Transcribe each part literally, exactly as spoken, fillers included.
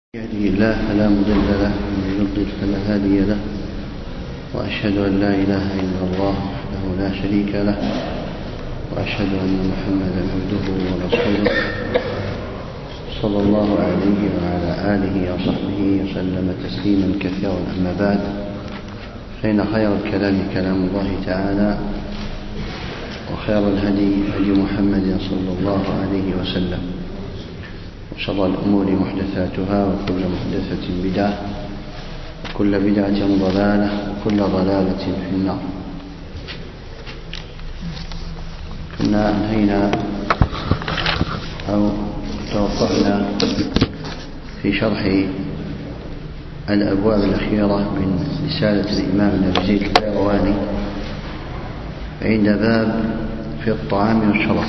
يهدي الله فلا مضل له ومن يضلل فلا هادي له، وأشهد أن لا إله إلا الله وحده لا شريك له، وأشهد أن محمدا عبده ورسوله صلى الله عليه وعلى آله وصحبه وسلم تسليما كثيرا. أما بعد، فإن خير الكلام كلام الله تعالى، وخير الهدي هدي محمد صلى الله عليه وسلم، وشر الأمور محدثاتها، وكل محدثة بدعة، وكل بدعة ضلالة، وكل ضلالة في النار. كنا انهينا أو توقفنا في شرح الأبواب الأخيرة من رسالة الإمام ابن أبي زيد القيرواني عند باب في الطعام والشراب.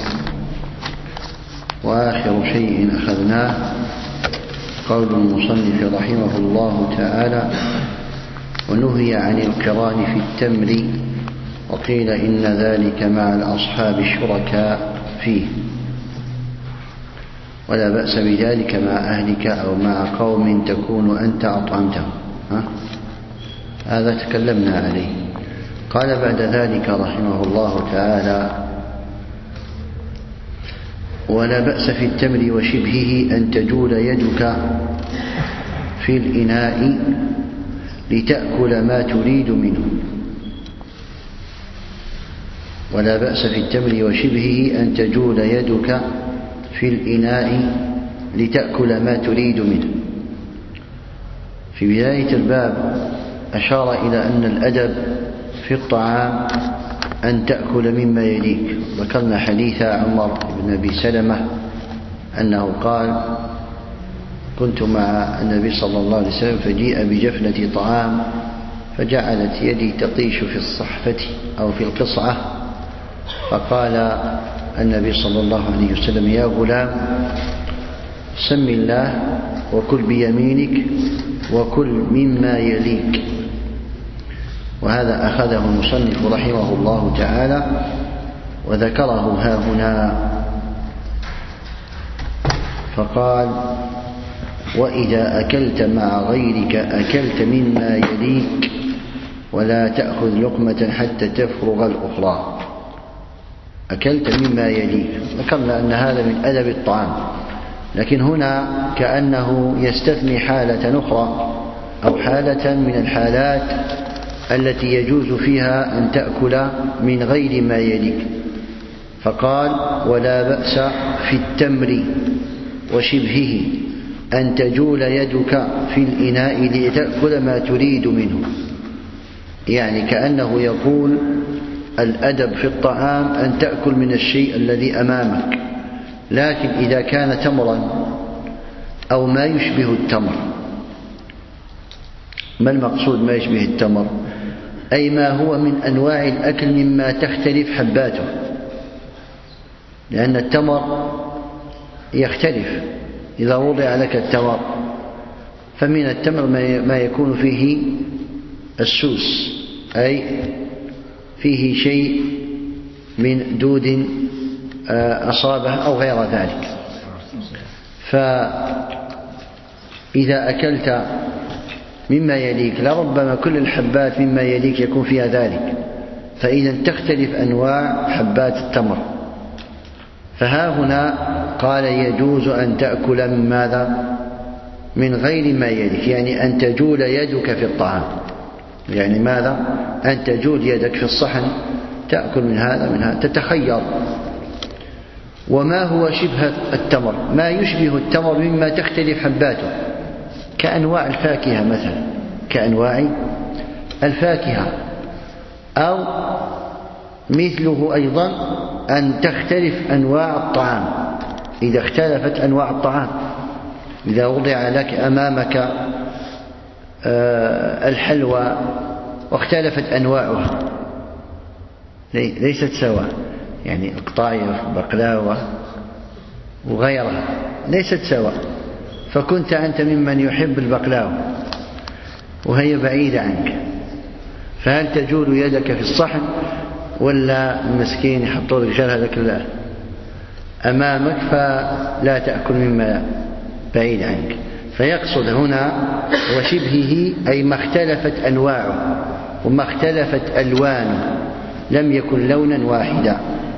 وآخر شيء أخذناه قول المصنف رحمه الله تعالى: ونهي عن القران في التمر، وقيل إن ذلك مع الأصحاب الشركاء فيه، ولا بأس بذلك مع أهلك أو مع قوم تكون أنت أطعمتهم. ها؟ هذا تكلمنا عليه. قال بعد ذلك رحمه الله تعالى: ولا بأس في التمر وشبهه أن تجول يدك في الإناء لتأكل ما تريد منه. ولا بأس في التمر وشبهه أن تجول يدك في الإناء لتأكل ما تريد منه. في بداية الباب أشار إلى أن الأدب في الطعام أن تأكل مما يليك. ذكرنا حديث عمر بن أبي سلمة أنه قال: كنت مع النبي صلى الله عليه وسلم فجيء بجفنة طعام، فجعلت يدي تطيش في الصحفة أو في القصعة، فقال النبي صلى الله عليه وسلم: يا غلام، سم الله وكل بيمينك وكل مما يليك. وهذا أخذه المصنف رحمه الله تعالى وذكره ها هنا، فقال: وإذا أكلت مع غيرك أكلت مما يليك، ولا تأخذ لقمة حتى تفرغ الأخرى. أكلت مما يليك، ذكرنا أن هذا من أدب الطعام، لكن هنا كأنه يستثني حالة أخرى أو حالة من الحالات التي يجوز فيها أن تأكل من غير ما يليك، فقال: ولا بأس في التمر وشبهه أن تجول يدك في الإناء لتأكل ما تريد منه. يعني كأنه يقول الأدب في الطعام أن تأكل من الشيء الذي أمامك، لكن إذا كان تمرا أو ما يشبه التمر. ما المقصود ما يشبه التمر؟ أي ما هو من أنواع الأكل مما تختلف حباته، لأن التمر يختلف. إذا وضع لك التمر فمن التمر ما يكون فيه السوس، أي فيه شيء من دود أصابه أو غير ذلك. فإذا أكلت مما يليك لربما كل الحبات مما يليك يكون فيها ذلك، فإذا تختلف أنواع حبات التمر. فها هنا قال: يجوز أن تأكل من ماذا؟ من غير ما يليك، يعني أن تجول يدك في الطعام. يعني ماذا؟ أن تجول يدك في الصحن، تأكل من هذا من هذا، تتخير. وما هو شبه التمر؟ ما يشبه التمر مما تختلف حباته، كأنواع الفاكهة مثلا، كأنواع الفاكهة. أو مثله أيضا أن تختلف أنواع الطعام. إذا اختلفت أنواع الطعام، إذا وضع لك أمامك الحلوى واختلفت أنواعها، ليست سواء، يعني القطايف، بقلاوة وغيرها ليست سواء، فكنت أنت ممن يحب البقلاوة وهي بعيدة عنك، فهل تجول يدك في الصحن ولا المسكين يحطوا لك شرها لك أمامك فلا تأكل مما بعيد عنك؟ فيقصد هنا وشبهه أي ما اختلفت أنواعه وما اختلفت ألوانه، لم يكن لونا واحدا.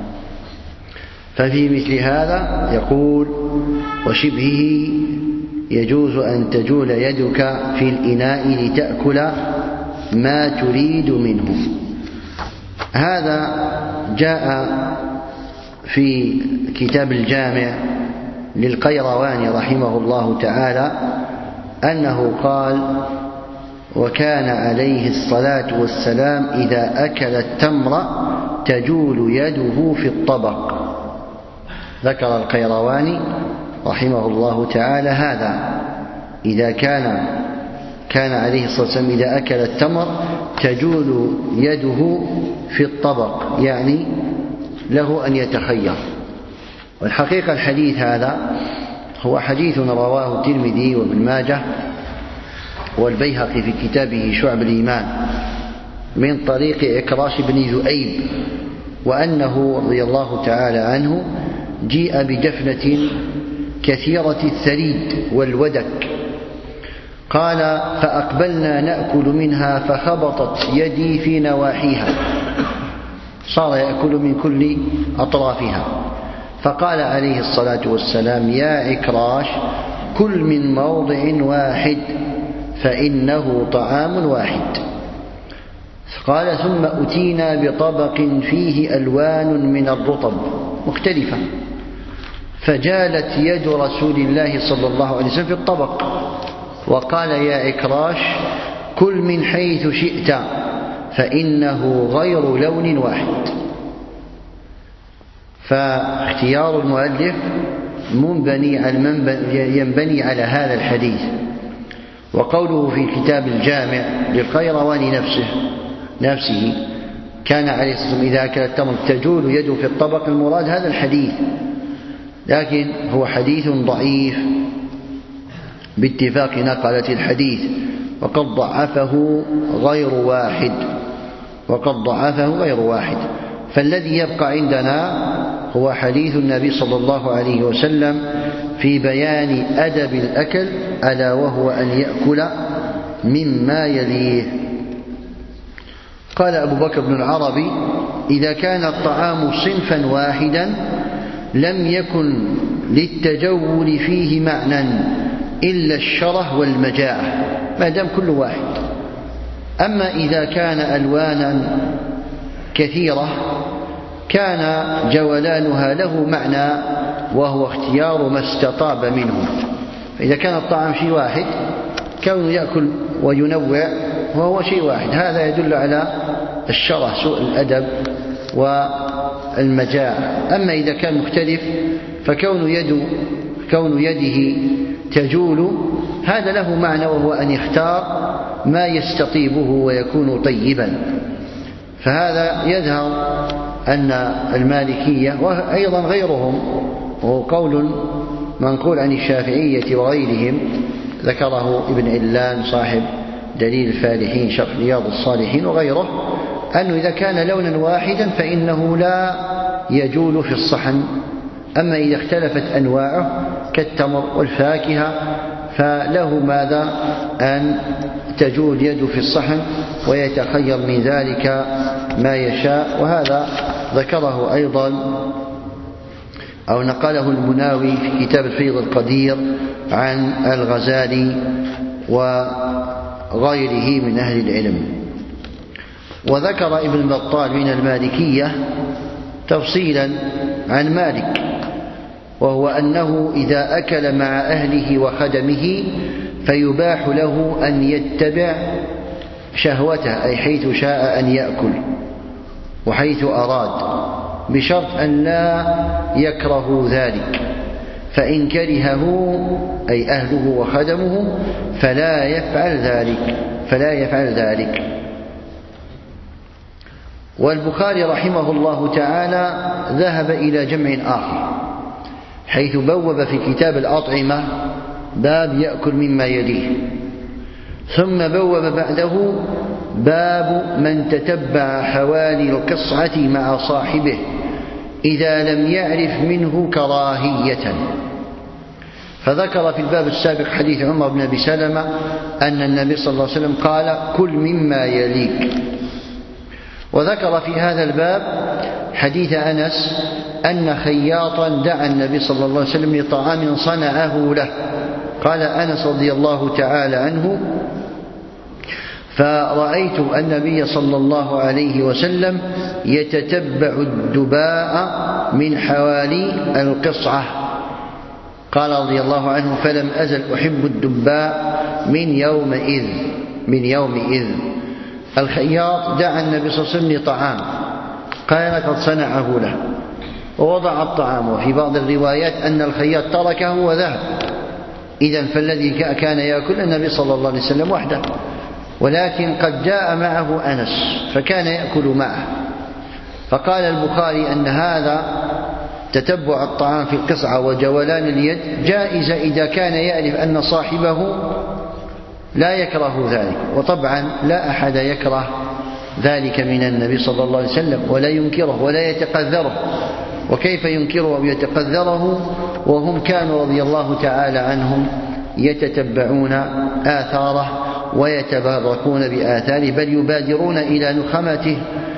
ففي مثل هذا يقول وشبهه يجوز أن تجول يدك في الإناء لتأكل ما تريد منه. هذا جاء في كتاب الجامع للقيرواني رحمه الله تعالى أنه قال: وكان عليه الصلاة والسلام إذا أكل التمر تجول يده في الطبق. ذكر القيرواني رحمه الله تعالى هذا، إذا كان كان عليه الصلاة والسلام إذا أكل التمر تجول يده في الطبق، يعني له أن يتخير. والحقيقة الحديث هذا هو حديث رواه الترمذي وابن ماجه والبيهقي في كتابه شعب الإيمان من طريق إكراش بن ذؤيب، وأنه رضي الله تعالى عنه جيء بدفنة كثيرة الثريد والودك، قال: فأقبلنا نأكل منها فخبطت يدي في نواحيها، صار يأكل من كل أطرافها. فقال عليه الصلاة والسلام: يا عكراش كل من موضع واحد فإنه طعام واحد. قال: ثم أتينا بطبق فيه ألوان من الرطب مختلفة، فجالت يد رسول الله صلى الله عليه وسلم في الطبق، وقال: يا عكراش كل من حيث شئت فإنه غير لون واحد. فاختيار المؤلف منبني ينبني على هذا الحديث. وقوله في كتاب الجامع للقيرواني نفسه نفسه كان عليه الصلاة والسلام إذا أكل التمر تجول يده في الطبق، المراد هذا الحديث، لكن هو حديث ضعيف باتفاق نقلة الحديث، وقد ضعفه غير واحد وقد ضعفه غير واحد فالذي يبقى عندنا هو حديث النبي صلى الله عليه وسلم في بيان أدب الأكل، ألا وهو أن يأكل مما يليه. قال أبو بكر بن العربي: إذا كان الطعام صنفا واحدا لم يكن للتجول فيه معنى إلا الشره والمجاعة، ما دام كل واحد. أما إذا كان ألوانا كثيرة كان جولانها له معنى، وهو اختيار ما استطاب منه. فإذا كان الطعام شيء واحد كونه يأكل وينوع وهو شيء واحد، هذا يدل على الشره، سوء الأدب والمجاعة. أما إذا كان مختلف فكون يد كون يده تجول هذا له معنى، وهو أن يختار ما يستطيبه ويكون طيبا. فهذا يظهر أن المالكية وأيضا غيرهم، وهو قول منقول عن الشافعية وغيرهم، ذكره ابن علان صاحب دليل الفالحين شرح رياض الصالحين وغيره، أنه إذا كان لونا واحدا فإنه لا يجول في الصحن. أما إذا اختلفت أنواعه كالتمر والفاكهة فله ماذا أن تجول يده في الصحن ويتخير من ذلك ما يشاء. وهذا ذكره أيضا أو نقله المناوي في كتاب الفيض القدير عن الغزالي وغيره من أهل العلم. وذكر ابن بطال من المالكية تفصيلا عن مالك، وهو أنه إذا أكل مع أهله وخدمه فيباح له أن يتبع شهوته، أي حيث شاء أن يأكل وحيث أراد، بشرط أن لا يكره ذلك. فإن كرهه أي أهله وخدمه فلا يفعل ذلك فلا يفعل ذلك. والبخاري رحمه الله تعالى ذهب إلى جمع آخر، حيث بوب في كتاب الأطعمة باب يأكل مما يليه، ثم بوب بعده باب من تتبع حوالي القصعة مع صاحبه إذا لم يعرف منه كراهية. فذكر في الباب السابق حديث عمر بن أبي سلمة أن النبي صلى الله عليه وسلم قال: كل مما يليك. وذكر في هذا الباب حديث أنس أن خياطا دعا النبي صلى الله عليه وسلم لطعام صنعه له. قال أنس رضي الله تعالى عنه: فرأيت النبي صلى الله عليه وسلم يتتبع الدباء من حوالي القصعة. قال رضي الله عنه: فلم أزل أحب الدباء من يومئذ من يومئذ الخياط دعا النبي صلى الله عليه وسلم لطعام كان قد صنعه له ووضع الطعام، وفي بعض الروايات أن الخياط تركه وذهب. إذن فالذي كان يأكل النبي صلى الله عليه وسلم وحده، ولكن قد جاء معه أنس فكان يأكل معه. فقال البخاري أن هذا تتبع الطعام في القصعة وجولان اليد جائزة إذا كان يعرف أن صاحبه لا يكره ذلك، وطبعا لا أحد يكره ذلك من النبي صلى الله عليه وسلم ولا ينكره ولا يتقذره. وكيف ينكره أو يتقذره وهم كانوا رضي الله تعالى عنهم يتتبعون آثاره ويتباركون بآثاره، بل يبادرون إلى نخمته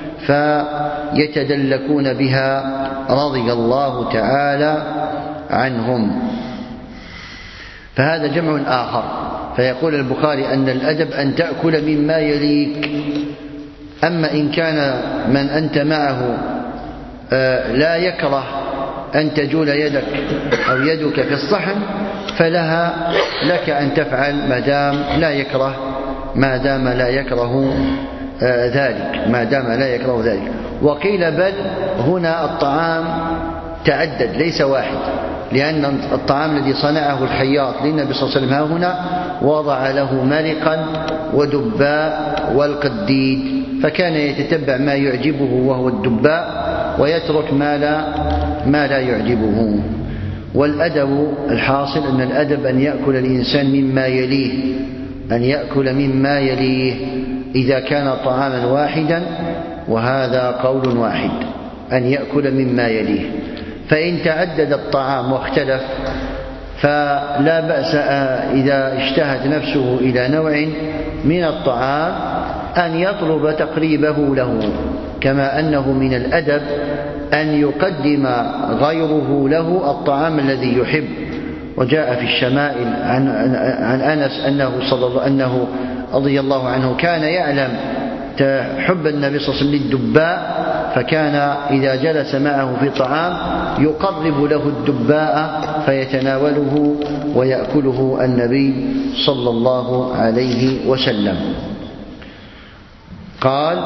فيتدلكون بها رضي الله تعالى عنهم. فهذا جمع آخر. فيقول البخاري أن الأدب أن تأكل مما يليك. أما إن كان من أنت معه لا يكره أن تجول يدك أو يدك في الصحن فلها لك أن تفعل ما دام لا يكره ما دام لا يكره ذلك ما دام لا يكره ذلك. وقيل بل هنا الطعام تعدد ليس واحد، لأن الطعام الذي صنعه الخياط للنبي صلى الله عليه وسلم ها هنا وضع له مرقا ودباء والقديد، فكان يتتبع ما يعجبه وهو الدباء ويترك ما لا ما لا يعجبه. والأدب الحاصل أن الأدب أن يأكل الإنسان مما يليه أن يأكل مما يليه إذا كان طعاما واحدا، وهذا قول واحد أن يأكل مما يليه. فإن تعدد الطعام واختلف فلا بأس إذا اشتهت نفسه إلى نوع من الطعام أن يطلب تقريبه له، كما أنه من الأدب أن يقدم غيره له الطعام الذي يحب. وجاء في الشمائل عن, عن أنس أنه, صلى الله أنه رضي الله عنه كان يعلم حب النبي صلى الله عليه وسلم للدباء، فكان إذا جلس معه في طعام يقرب له الدباء فيتناوله ويأكله النبي صلى الله عليه وسلم. قال: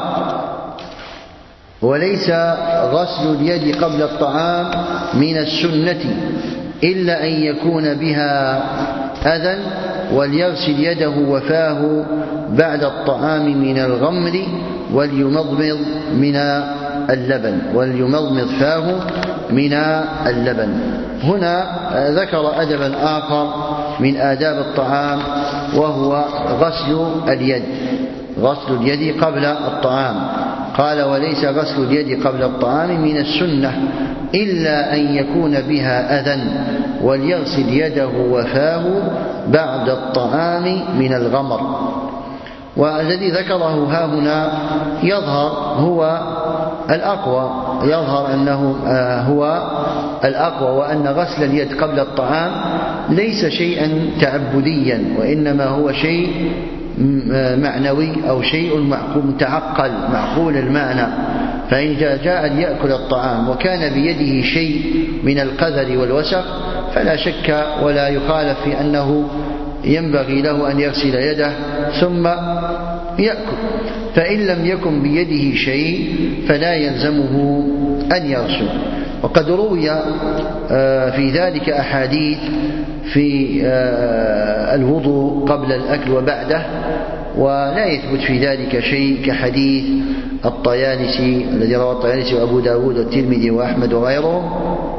وليس غسل اليد قبل الطعام من السنة إلا أن يكون بها أذى، وليغسل يده وفاه بعد الطعام من الغمر وليمضمض من اللبن وليمضمض فاه من اللبن. هنا ذكر أدبا آخر من آداب الطعام وهو غسل اليد غسل اليد قبل الطعام. قال: وليس غسل اليد قبل الطعام من السنة إلا أن يكون بها أذى، وليغسل يده وفاه بعد الطعام من الغمر. والذي ذكره ها هنا يظهر هو الأقوى يظهر أنه هو الأقوى وأن غسل اليد قبل الطعام ليس شيئا تعبديا، وإنما هو شيء معنوي أو شيء متعقل معقول المعنى. فإذا جاء ليأكل الطعام وكان بيده شيء من القذر والوسخ فلا شك ولا يخالف في أنه ينبغي له أن يغسل يده ثم يأكل. فإن لم يكن بيده شيء فلا يلزمه أن يغسل. وقد روي في ذلك أحاديث في الوضوء قبل الأكل وبعده، ولا يثبت في ذلك شيء كحديث الطيالسي الذي رواه الطيالسي وأبو داود والترمذي وأحمد وغيرهم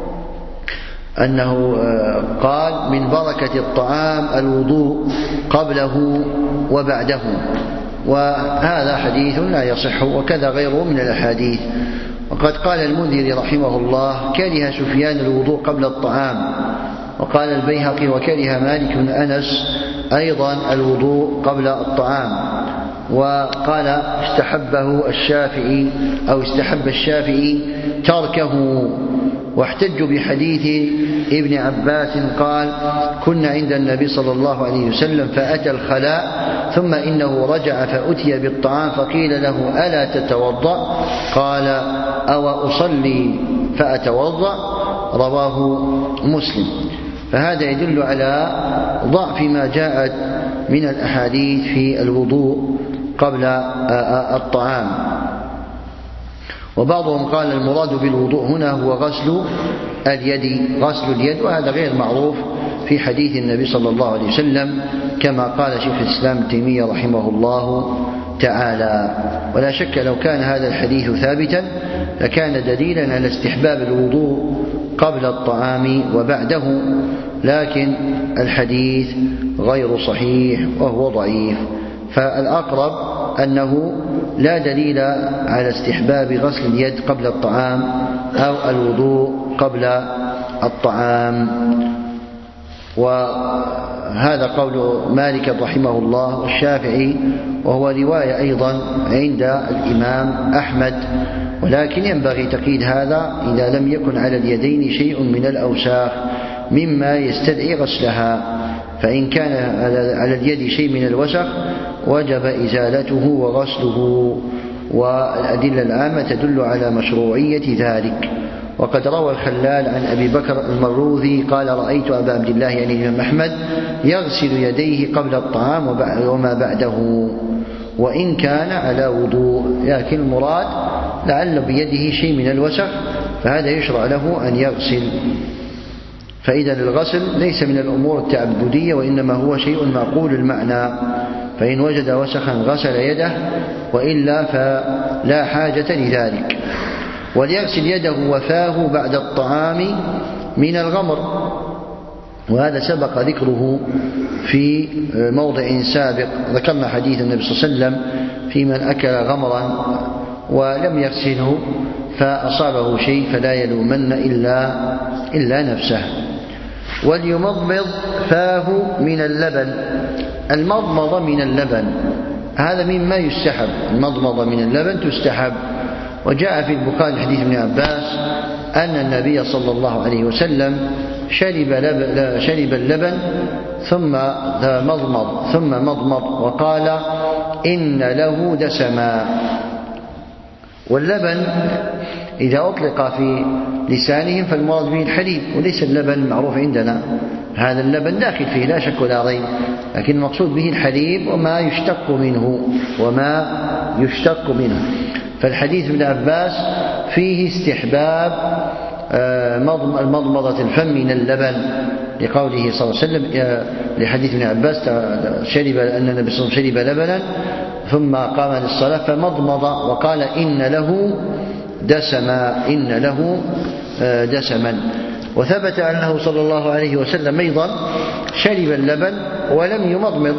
أنه قال: من بركة الطعام الوضوء قبله وبعده. وهذا حديث لا يصح، وكذا غيره من الأحاديث. وقد قال المنذري رحمه الله: كره سفيان الوضوء قبل الطعام وقال البيهقي وكره مالك بن أنس أيضا الوضوء قبل الطعام، وقال استحبه الشافعي أو استحب الشافعي تركه، واحتجوا بحديث ابن عباس قال كنا عند النبي صلى الله عليه وسلم فأتى الخلاء ثم إنه رجع فأتي بالطعام فقيل له ألا تتوضأ؟ قال أو أصلي فأتوضأ؟ رواه مسلم. فهذا يدل على ضعف ما جاءت من الأحاديث في الوضوء قبل الطعام. وبعضهم قال المراد بالوضوء هنا هو غسل اليد غسل اليد وهذا غير معروف في حديث النبي صلى الله عليه وسلم كما قال شيخ الإسلام ابن تيمية رحمه الله تعالى. ولا شك لو كان هذا الحديث ثابتا لكان دليلا على استحباب الوضوء قبل الطعام وبعده، لكن الحديث غير صحيح وهو ضعيف، فالأقرب أنه لا دليل على استحباب غسل اليد قبل الطعام أو الوضوء قبل الطعام. وهذا قول مالك رحمه الله والشافعي، وهو رواية أيضا عند الإمام أحمد، ولكن ينبغي تقييد هذا إذا لم يكن على اليدين شيء من الأوساخ مما يستدعي غسلها، فإن كان على اليد شيء من الوسخ وجب إزالته وغسله، والأدلة العامة تدل على مشروعية ذلك. وقد روى الخلال عن أبي بكر المروذي قال رأيت أبا عبد الله يعني الإمام أحمد يغسل يديه قبل الطعام وما بعده وإن كان على وضوء، لكن المراد لعل بيده شيء من الوسخ فهذا يشرع له أن يغسل. فإذا الغسل ليس من الأمور التعبدية وإنما هو شيء معقول المعنى، فإن وجد وسخا غسل يده وإلا فلا حاجة لذلك. وليغسل يده وفاه بعد الطعام من الغمر، وهذا سبق ذكره في موضع سابق، ذكرنا حديث النبي صلى الله عليه وسلم في من أكل غمرا ولم يغسله فأصابه شيء فلا يلومن إلا, إلا نفسه. وليمضمض فاه من اللبن، المضمضة من اللبن هذا مما يستحب، المضمضة من اللبن تستحب. وجاء في البخاري حديث ابن عباس أن النبي صلى الله عليه وسلم شرب, شرب اللبن ثم مضمض ثم مضمض وقال إن له دسما. واللبن إذا أطلق في لسانهم فالمراد به الحليب وليس اللبن المعروف عندنا، هذا اللبن داخل فيه لا شك ولا ريب، لكن المقصود به الحليب وما يشتق منه وما يشتق منه. فالحديث ابن عباس فيه استحباب مضمضة الفم من اللبن لقوله صلى الله عليه وسلم لحديث ابن عباس شرب أن النبي صلى الله عليه وسلم شرب لبنا ثم قام للصلاة فمضمض وقال إن له دسما إن له دسما. وثبت أنه صلى الله عليه وسلم أيضا شرب اللبن ولم يمضمض.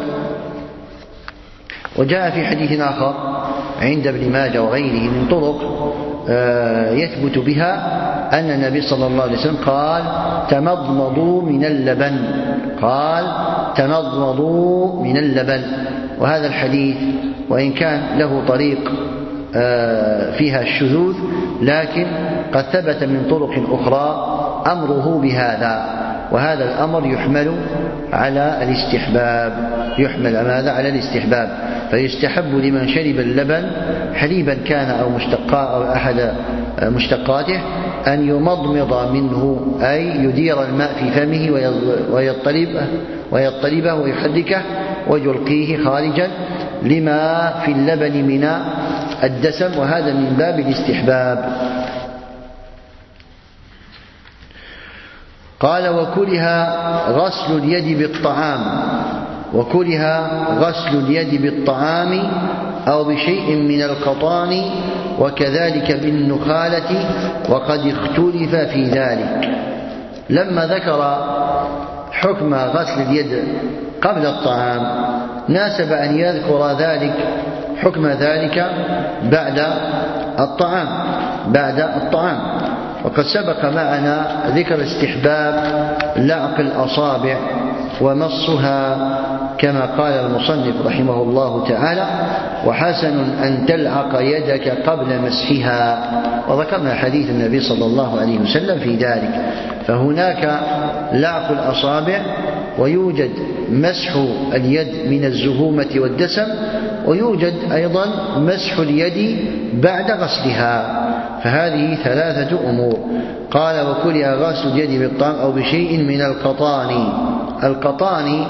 وجاء في حديث آخر عند ابن ماجه وغيره من طرق يثبت بها أن النبي صلى الله عليه وسلم قال تمضمضوا من اللبن قال تمضمضوا من اللبن. وهذا الحديث وإن كان له طريق فيها الشذوذ لكن قد ثبت من طرق أخرى أمره بهذا، وهذا الأمر يحمل على الاستحباب يحمل هذا على الاستحباب فيستحب لمن شرب اللبن حليبا كان أو مشتقا أو أحد مشتقاته أن يمضمض منه، أي يدير الماء في فمه ويطلبه, ويطلبه ويحركه ويلقيه خارجا لما في اللبن من الدسم، وهذا من باب الاستحباب. قال وكره غسل اليد بالطعام وكره غسل اليد بالطعام أو بشيء من القطان وكذلك بالنخالة وقد اختلف في ذلك. لما ذكر حكم غسل اليد قبل الطعام ناسب أن يذكر ذلك حكم ذلك بعد الطعام بعد الطعام وقد سبق معنا ذكر استحباب لعق الأصابع ومصها كما قال المصنف رحمه الله تعالى: وحسن أن تلعق يدك قبل مسحها. وذكرنا حديث النبي صلى الله عليه وسلم في ذلك. فهناك لعق الأصابع، ويوجد مسح اليد من الزهومة والدسم، ويوجد أيضا مسح اليد بعد غسلها. فهذه ثلاثة أمور. قال: وكره غسل اليد بالطعام أو بشيء من القطان. القطان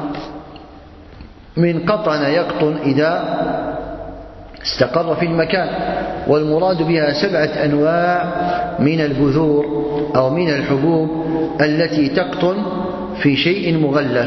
من قطن يقطن إذا استقر في المكان، والمراد بها سبعة أنواع من البذور أو من الحبوب التي تقطن في شيء مغلف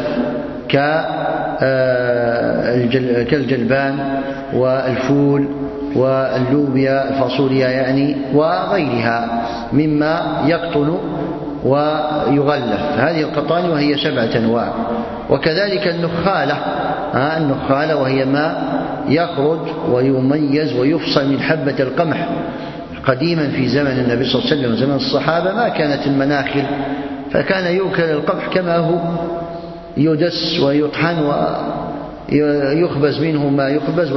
كالجلبان والفول واللوبيا الفاصوليا يعني وغيرها مما يقطن ويغلف. هذه القطان وهي سبعة أنواع. وكذلك النخالة، النخالة وهي ما يخرج ويميز ويفصل من حبة القمح. قديما في زمن النبي صلى الله عليه وسلم وزمن الصحابة ما كانت المناخل، فكان يؤكل القمح كما هو، يدس ويطحن ويخبز منه ما يخبز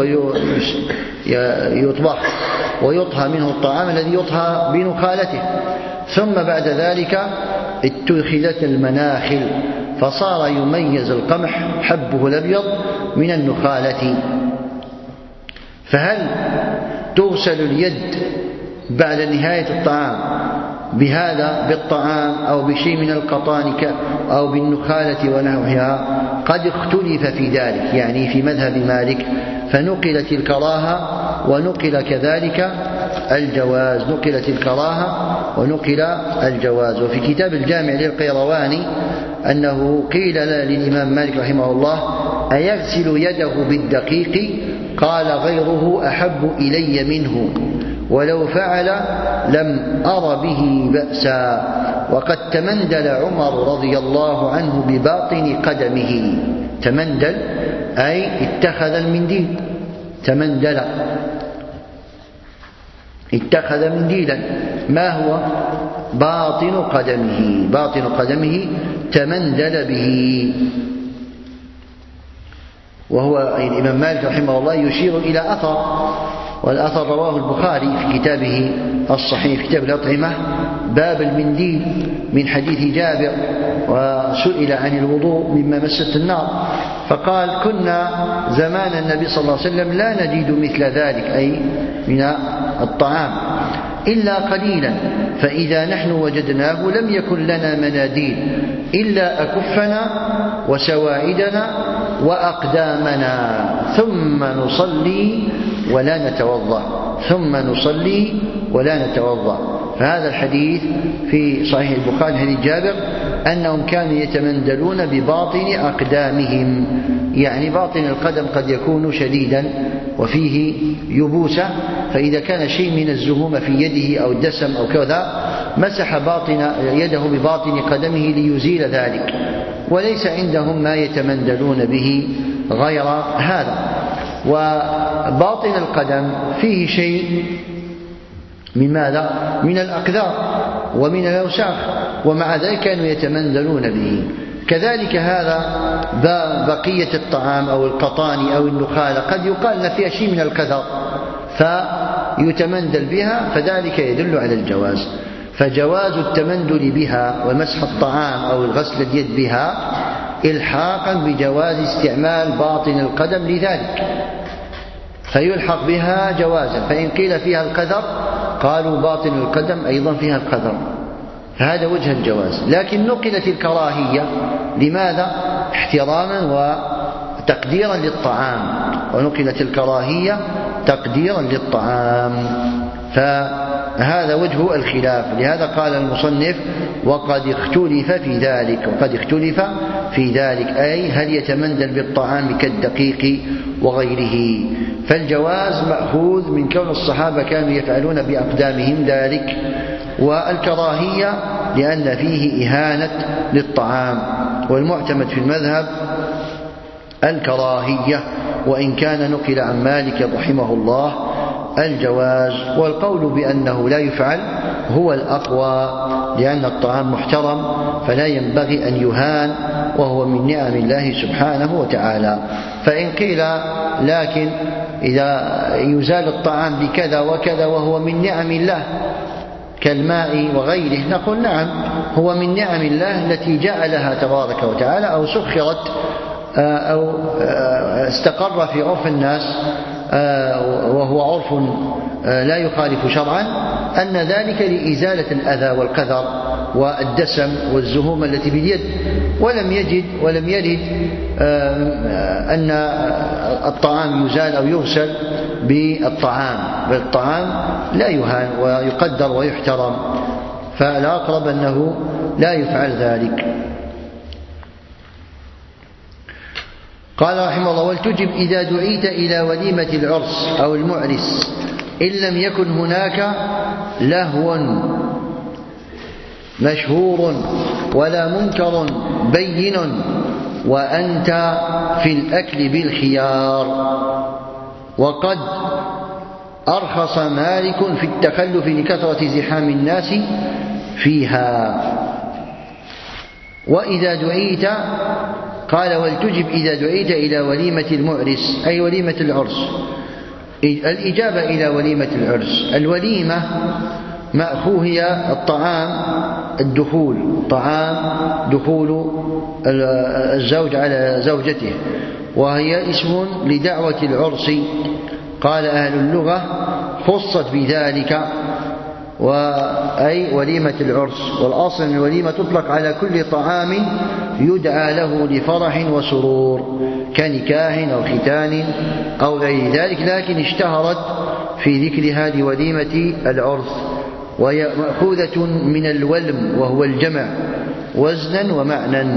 ويطبخ ويطهى منه الطعام الذي يطهى بنخالته. ثم بعد ذلك اتخذت المناخل، فصار يميز القمح حبه الأبيض من النخالة. فهل تغسل اليد بعد نهاية الطعام بهذا بالطعام أو بشيء من القطان أو بالنخالة ونحوها؟ قد اختلف في ذلك، يعني في مذهب مالك، فنقلت الكراهة ونقل كذلك الجواز، نقلت الكراهة ونقل الجواز. وفي كتاب الجامع للقيرواني أنه قيل للإمام مالك رحمه الله: أيغسل يده بالدقيق؟ قال: غيره أحب إلي منه، ولو فعل لم أر به بأسا. وقد تمندل عمر رضي الله عنه بباطن قدمه. تمندل أي اتخذ المنديل، تمندل اتخذ منديلا. ما هو؟ باطن قدمه، باطن قدمه تمندل به. وهو الإمام مالك رحمه الله يشير إلى أثر، والأثر رواه البخاري في كتابه الصحيح في كتاب الأطعمة باب المنديل من حديث جابر، وسئل عن الوضوء مما مست النار، فقال: كنا زمان النبي صلى الله عليه وسلم لا نجد مثل ذلك، أي من الطعام، إلا قليلا، فإذا نحن وجدناه لم يكن لنا مناديل إلا أكفنا وسواعدنا وأقدامنا، ثم نصلي ولا نتوضأ، ثم نصلي ولا نتوضأ. فهذا الحديث في صحيح البخاري حديث جابر أنهم كانوا يتمندلون بباطن أقدامهم، يعني باطن القدم قد يكون شديدا وفيه يبوسة، فإذا كان شيء من الزهومة في يده أو الدسم أو كذا مسح باطن يده بباطن قدمه ليزيل ذلك، وليس عندهم ما يتمندلون به غير هذا. وباطن القدم فيه شيء من ماذا؟ من الأقذار ومن الأوساخ، ومع ذلك كانوا يتمندلون به. كذلك هذا بقية الطعام أو القطان أو النخالة قد يقال أن فيها شيء من الكثر فيتمندل بها، فذلك يدل على الجواز. فجواز التمندل بها ومسح الطعام أو الغسل اليد بها إلحاقا بجواز استعمال باطن القدم لذلك، فيلحق بها جوازا. فإن قيل فيها القذر قالوا باطن القدم أيضا فيها القذر، هذا وجه الجواز. لكن نقلت الكراهية، لماذا؟ احتراما وتقديرا للطعام، ونقلت الكراهية تقديرا للطعام، فهذا وجه الخلاف. لهذا قال المصنف: وقد اختلف في ذلك، وقد اختلف في ذلك، أي هل يتمندل بالطعام كالدقيق وغيره. فالجواز مأخوذ من كون الصحابة كانوا يفعلون بأقدامهم ذلك، والكراهية لأن فيه إهانة للطعام، والمعتمد في المذهب الكراهية، وإن كان نقل عن مالك رحمه الله الجواز، والقول بأنه لا يفعل هو الأقوى، لأن الطعام محترم فلا ينبغي أن يهان، وهو من نعم الله سبحانه وتعالى. فإن قيل لكن إذا يزال الطعام بكذا وكذا وهو من نعم الله كالماء وغيره، نقول نعم هو من نعم الله التي جعلها تبارك وتعالى أو سخرت أو استقر في عرف الناس، وهو عرف لا يخالف شرعا، أن ذلك لإزالة الأذى والقذر والدسم والزهوم التي باليد، ولم يجد ولم يرد أن الطعام يزال أو يغسل بالطعام، بل الطعام لا يهان ويقدر ويحترم، فالأقرب أنه لا يفعل ذلك. قال رحمه الله: ولتجب إذا دعيت إلى وليمة العرس أو المعرس إن لم يكن هناك لهو مشهور ولا منكر بين وأنت في الأكل بالخيار. وقد أرخص مالك في التخلف لكثرة زحام الناس فيها. وإذا دعيت، قال: ولتجب إذا دعيت إلى وليمة المعرس أي وليمة العرس. الإجابة إلى وليمة العرس، الوليمة مأخوذ هي الطعام الدخول، طعام دخول الزوج على زوجته، وهي اسم لدعوة العرس. قال أهل اللغة: خصت بذلك، وأي وليمة العرس. والأصل أن الوليمة تطلق على كل طعام يدعى له لفرح وسرور كنكاح أو ختان أو غير ذلك، لكن اشتهرت في ذكرها لوليمة العرس، وهي مأخوذة من الولم وهو الجمع وزنا ومعنى،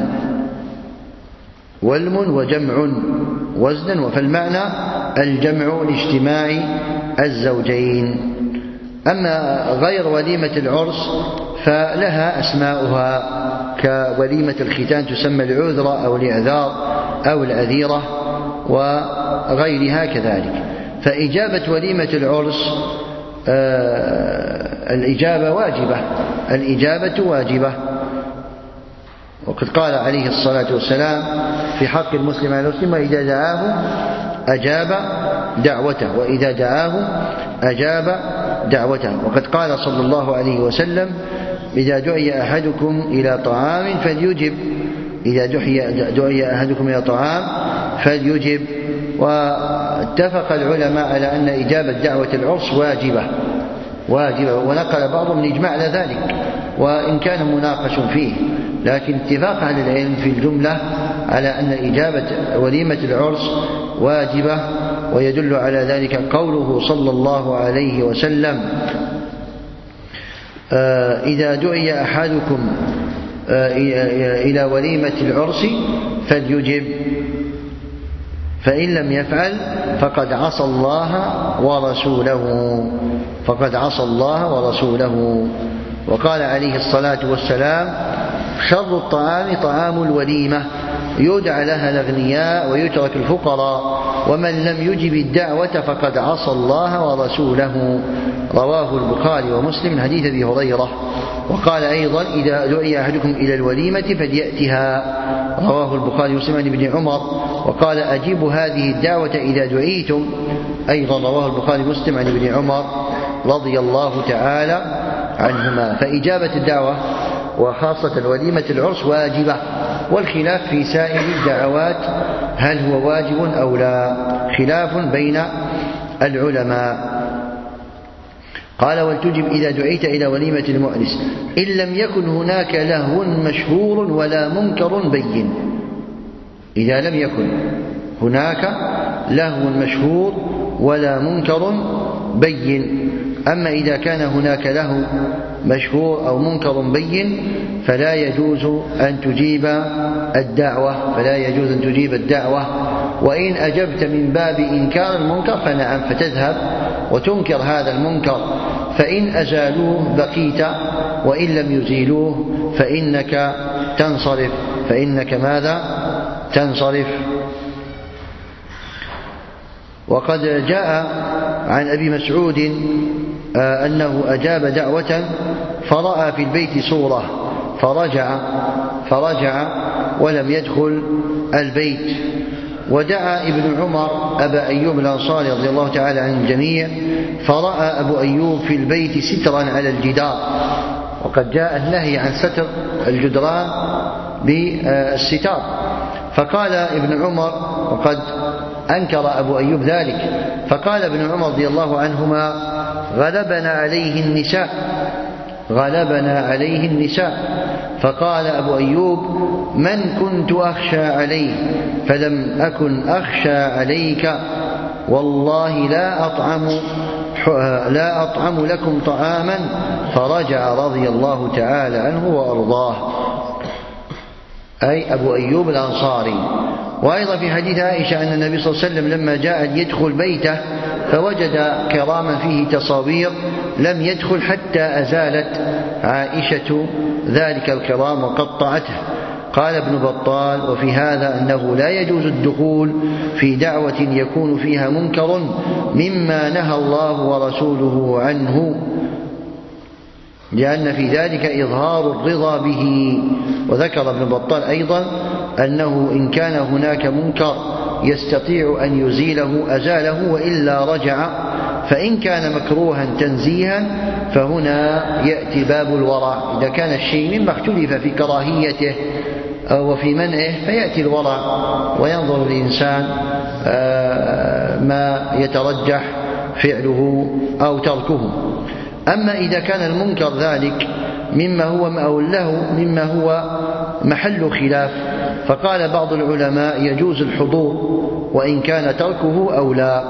ولم وجمع وزنا، فالمعنى الجمع لاجتماع الزوجين. أما غير وليمة العرس فلها أسماؤها، كوليمة الختان تسمى العذرة أو الإعذار أو العذيرة وغيرها كذلك. فإجابة وليمة العرس آه الإجابة واجبة، الإجابة واجبة. وقد قال عليه الصلاة والسلام في حق المسلم على المسلم: وإذا دعاه أجاب دعوته، وإذا دعاه أجاب دعوته. وقد قال صلى الله عليه وسلم: إذا دعي أحدكم إلى طعام فليجب، إذا دعي أحدكم إلى طعام فليجب. واتفق العلماء على أن إجابة دعوة العرس واجبة واجبة ونقل بعضهم الإجماع على ذلك، وإن كان مناقش فيه، لكن اتفاق أهل العلم في الجملة على أن إجابة وليمة العرس واجبة. ويدل على ذلك قوله صلى الله عليه وسلم: إذا دعي أحدكم إلى وليمة العرس فليجب، فإن لم يفعل فقد عصى الله ورسوله، فقد عصى الله ورسوله. وقال عليه الصلاة والسلام: شر الطعام طعام الوليمة، يدعى لها الأغنياء ويترك الفقراء، ومن لم يجب الدعوة فقد عصى الله ورسوله. رواه البخاري ومسلم من حديث أبي هريرة. وقال أيضا: إذا دعي أحدكم إلى الوليمة فليأتها، رواه البخاري ومسلم عن ابن عمر. وقال: أجيبوا هذه الدعوة إذا دعيتم، أيضا رواه البخاري ومسلم عن ابن عمر رضي الله تعالى عنهما. فإجابة الدعوة وخاصة وليمة العرس واجبة، والخلاف في سائر الدعوات هل هو واجب أو لا، خلاف بين العلماء. قال: ولتجب إذا دعيت إلى وليمة المؤنس إن لم يكن هناك لهو مشهور ولا منكر بين. إذا لم يكن هناك لهو مشهور ولا منكر بين. أما إذا كان هناك لهو مشهور أو منكر بين فلا يجوز أن تجيب الدعوة، فلا يجوز أن تجيب الدعوة. وإن أجبت من باب إنكار المنكر فنعم، فتذهب وتنكر هذا المنكر، فإن أزالوه بقيت، وإن لم يزيلوه فإنك تنصرف، فإنك ماذا؟ تنصرف. وقد جاء عن أبي مسعود أنه أجاب دعوة فرأى في البيت صورة فرجع فرجع ولم يدخل البيت. ودعا ابن عمر أبا أيوب الأنصاري رضي الله تعالى عن الجميع فرأى أبو أيوب في البيت سترا على الجدار، وقد جاء النهي عن ستر الجدران بالستار. فقال ابن عمر، وقد أنكر أبو أيوب ذلك، فقال ابن عمر رضي الله عنهما غلبنا عليه النساء غلبنا عليه النساء. فقال أبو أيوب من كنت أخشى عليه فلم أكن أخشى عليك، والله لا أطعم لا أطعم لكم طعاما. فرجع رضي الله تعالى عنه وأرضاه، أي أبو أيوب الأنصاري. وأيضا في حديث عائشة أن النبي صلى الله عليه وسلم لما جاء يدخل بيته فوجد كراما فيه تصاوير لم يدخل حتى أزالت عائشة ذلك الكرام وقطعته. قال ابن بطال وفي هذا أنه لا يجوز الدخول في دعوة يكون فيها منكر مما نهى الله ورسوله عنه، لأن في ذلك إظهار الرضا به. وذكر ابن بطال أيضا أنه إن كان هناك منكر يستطيع أن يزيله أزاله وإلا رجع. فإن كان مكروها تنزيها فهنا يأتي باب الورع، إذا كان الشيء مما اختلف في كراهيته وفي منعه فيأتي الورع وينظر الإنسان ما يترجح فعله أو تركه. أما إذا كان المنكر ذلك مما هو مأول له مما هو محل خلاف، فقال بعض العلماء يجوز الحضور وإن كان تركه أولى،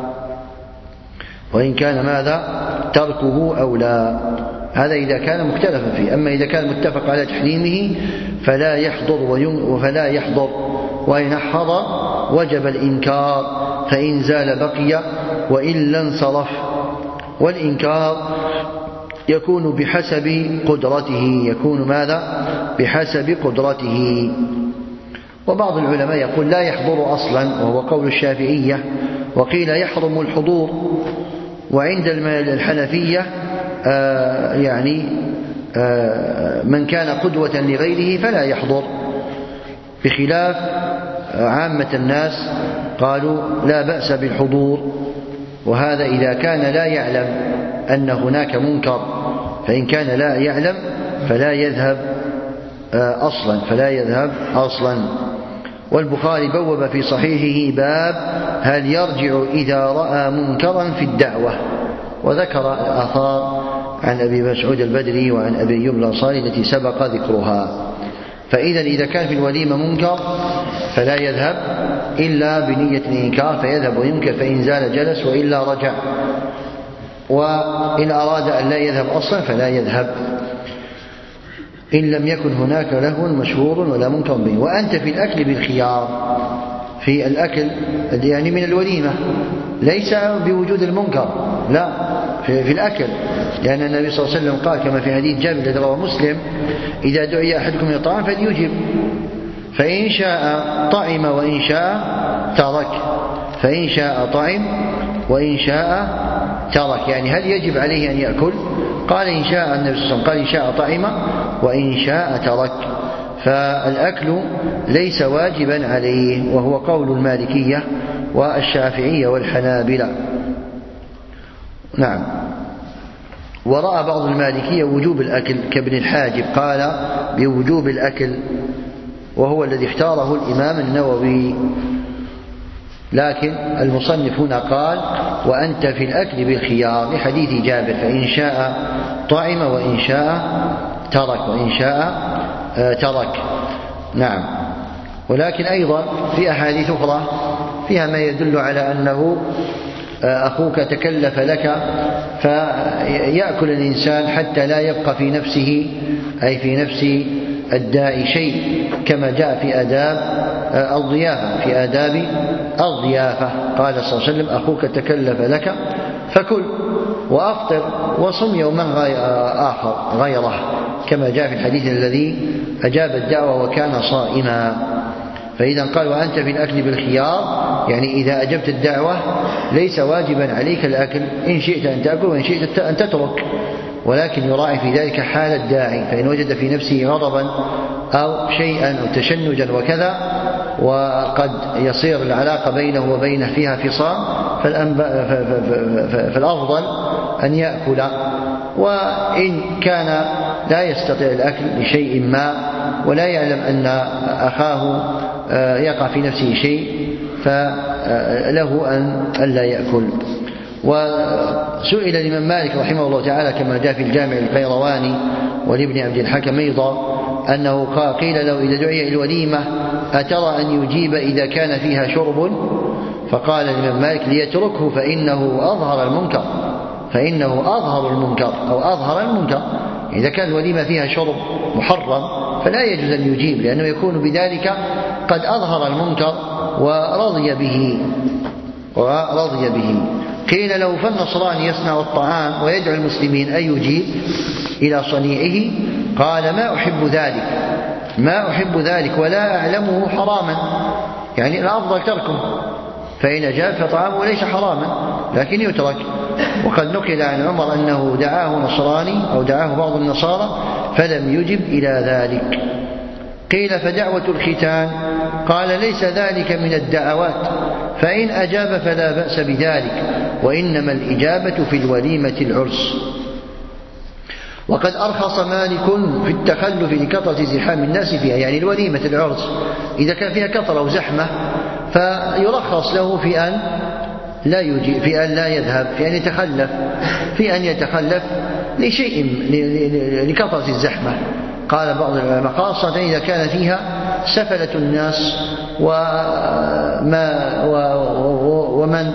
وإن كان ماذا تركه أولى. هذا إذا كان مختلفا فيه. أما إذا كان متفق على تحريمه فلا يحضر وفلا يحضر، وإن حضر وجب الإنكار، فإن زال بقي وإلا انصرف. والإنكار يكون بحسب قدرته، يكون ماذا بحسب قدرته. وبعض العلماء يقول لا يحضر أصلا، وهو قول الشافعية، وقيل يحرم الحضور. وعند الحنفية آه يعني آه من كان قدوة لغيره فلا يحضر، بخلاف عامة الناس قالوا لا بأس بالحضور. وهذا إذا كان لا يعلم أن هناك منكر، فإن كان لا يعلم فلا يذهب آه أصلا فلا يذهب أصلا. والبخاري بوب في صحيحه باب هل يرجع إذا رأى منكرا في الدعوة، وذكر الآثار عن أبي مسعود البدري وعن أبي أيوب الأنصاري التي سبق ذكرها. فإذا إذا كان في الوليمة منكر فلا يذهب إلا بنية الإنكار، فيذهب وينكر، فإن زال جلس وإلا رجع. وإن أراد أن لا يذهب أصلا فلا يذهب إن لم يكن هناك لهو مشهور ولا منكر به. وأنت في الأكل بالخيار، في الأكل يعني من الوليمة، ليس بوجود المنكر، لا، في, في الأكل، لأن النبي صلى الله عليه وسلم قال كما في حديث جابر الذي رواه مسلم إذا دعي أحدكم إلى الطعام فليجب، فإن شاء طعم وإن شاء ترك، فإن شاء طعم وإن شاء ترك. يعني هل يجب عليه أن يأكل؟ قال إن شاء، النبي صلى الله عليه وسلم قال إن شاء طعم وإن شاء ترك. فالأكل ليس واجبا عليه، وهو قول المالكية والشافعية والحنابلة. نعم. ورأى بعض المالكية وجوب الأكل كابن الحاجب، قال بوجوب الأكل، وهو الذي اختاره الإمام النووي. لكن المصنف هنا قال وأنت في الأكل بالخيار لحديث جابر، فإن شاء طعم وإن شاء ترك وإن شاء ترك. نعم. ولكن أيضا في أحاديث أخرى فيها ما يدل على أنه أخوك تكلف لك فيأكل الإنسان حتى لا يبقى في نفسه أي في نفس الداعي شيء، كما جاء في آداب الضيافة في آداب الضيافة قال صلى الله عليه وسلم أخوك تكلف لك فكل وأفطر وصم يوما آخر غيره، كما جاء في الحديث الذي أجاب الدعوة وكان صائما. فإذا قال وأنت في الأكل بالخيار يعني إذا أجبت الدعوة ليس واجبا عليك الأكل، إن شئت أن تأكل وإن شئت أن تترك، ولكن يراعي في ذلك حال الداعي، فإن وجد في نفسه غضبا أو شيئا أو تشنجا وكذا وقد يصير العلاقة بينه وبينه فيها فصام فالأفضل أن يأكل. وإن كان لا يستطيع الأكل لشيء ما ولا يعلم أن أخاه يقع في نفسه شيء فله أن ألا يأكل. وسئل الإمام مالك رحمه الله تعالى كما جاء في الجامع القيرواني ولابن عبد الحكم أيضا أنه قيل له إذا دعي الوليمة أترى أن يجيب إذا كان فيها شرب؟ فقال الإمام مالك ليتركه فإنه أظهر المنكر، فإنه أظهر المنكر أو أظهر المنكر. إذا كان الوليمة فيها شرب محرم فلا يجوز أن يجيب، لأنه يكون بذلك قد أظهر المنكر ورضي به ورضي به. قيل له فالنصراني يصنع الطعام ويدعو المسلمين أن يجيب إلى صنيعه؟ قال ما أحب ذلك ما أحب ذلك ولا أعلمه حراما، يعني الأفضل تركه، فإن أجاب فطعامه ليس حراما لكن يترك. وقد نقل عن عمر أنه دعاه نصراني أو دعاه بعض النصارى فلم يجب إلى ذلك. قيل فدعوة الختان؟ قال ليس ذلك من الدعوات، فإن أجاب فلا بأس بذلك، وإنما الإجابة في الوليمة العرس. وقد أرخص مالك في التخلف لكثرة زحام الناس فيها، يعني الوليمة العرس إذا كان فيها كثرة وزحمة فيرخص له في أن لا يجي في أن لا يذهب، في أن يتخلف في أن يتخلف لشيء لكثرة الزحمة. قال بعض العلماء خاصة إذا كان فيها سفلة الناس وما ومن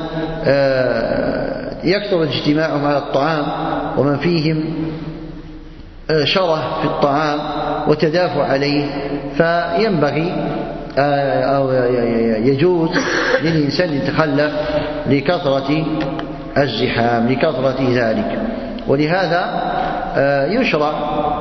يكثر اجتماعهم على الطعام ومن فيهم شره في الطعام وتدافع عليه، فينبغي أو يجوز للإنسان يتخلف لكثرة الزحام لكثرة ذلك. ولهذا يشرع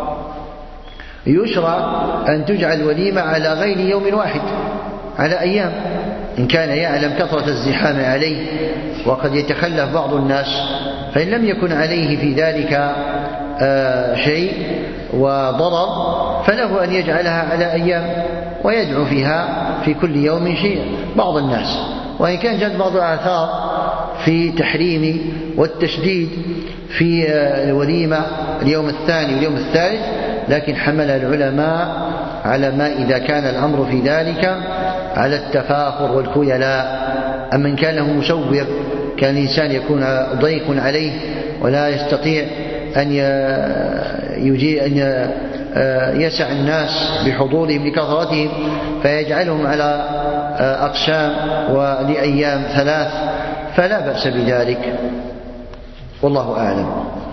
يشرع أن تجعل وليمة على غير يوم واحد، على أيام، إن كان يعلم كثرة الزحام عليه وقد يتخلف بعض الناس، فإن لم يكن عليه في ذلك شيء وضرر فله أن يجعلها على أيام ويدعو فيها في كل يوم شيء بعض الناس. وإن كان جاءت بعض الآثار في تحريم والتشديد في الوليمة اليوم الثاني واليوم الثالث، لكن حمل العلماء على ما إذا كان الأمر في ذلك على التفاخر والخيلاء. أما إن كان له مسوغ، كان الإنسان يكون ضيق عليه ولا يستطيع أن يجي أن يسع الناس بحضورهم لكثرتهم فيجعلهم على أقسام ولأيام ثلاث، فلا بأس بذلك، والله أعلم.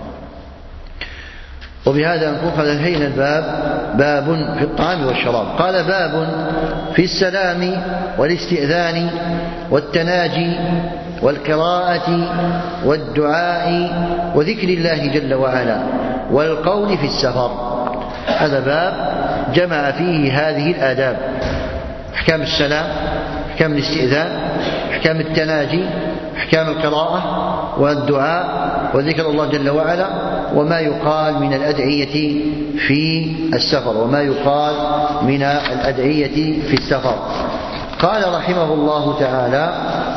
وبهذا نكون قد انتهينا الباب باب في الطعام والشراب. قال باب في السلام والاستئذان والتناجي والقراءة والدعاء وذكر الله جل وعلا والقول في السفر. هذا باب جمع فيه هذه الآداب: أحكام السلام، أحكام الاستئذان، أحكام التناجي، أحكام القراءة والدعاء وذكر الله جل وعلا، وما يقال من الأدعية في السفر وما يقال من الأدعية في السفر. قال رحمه الله تعالى: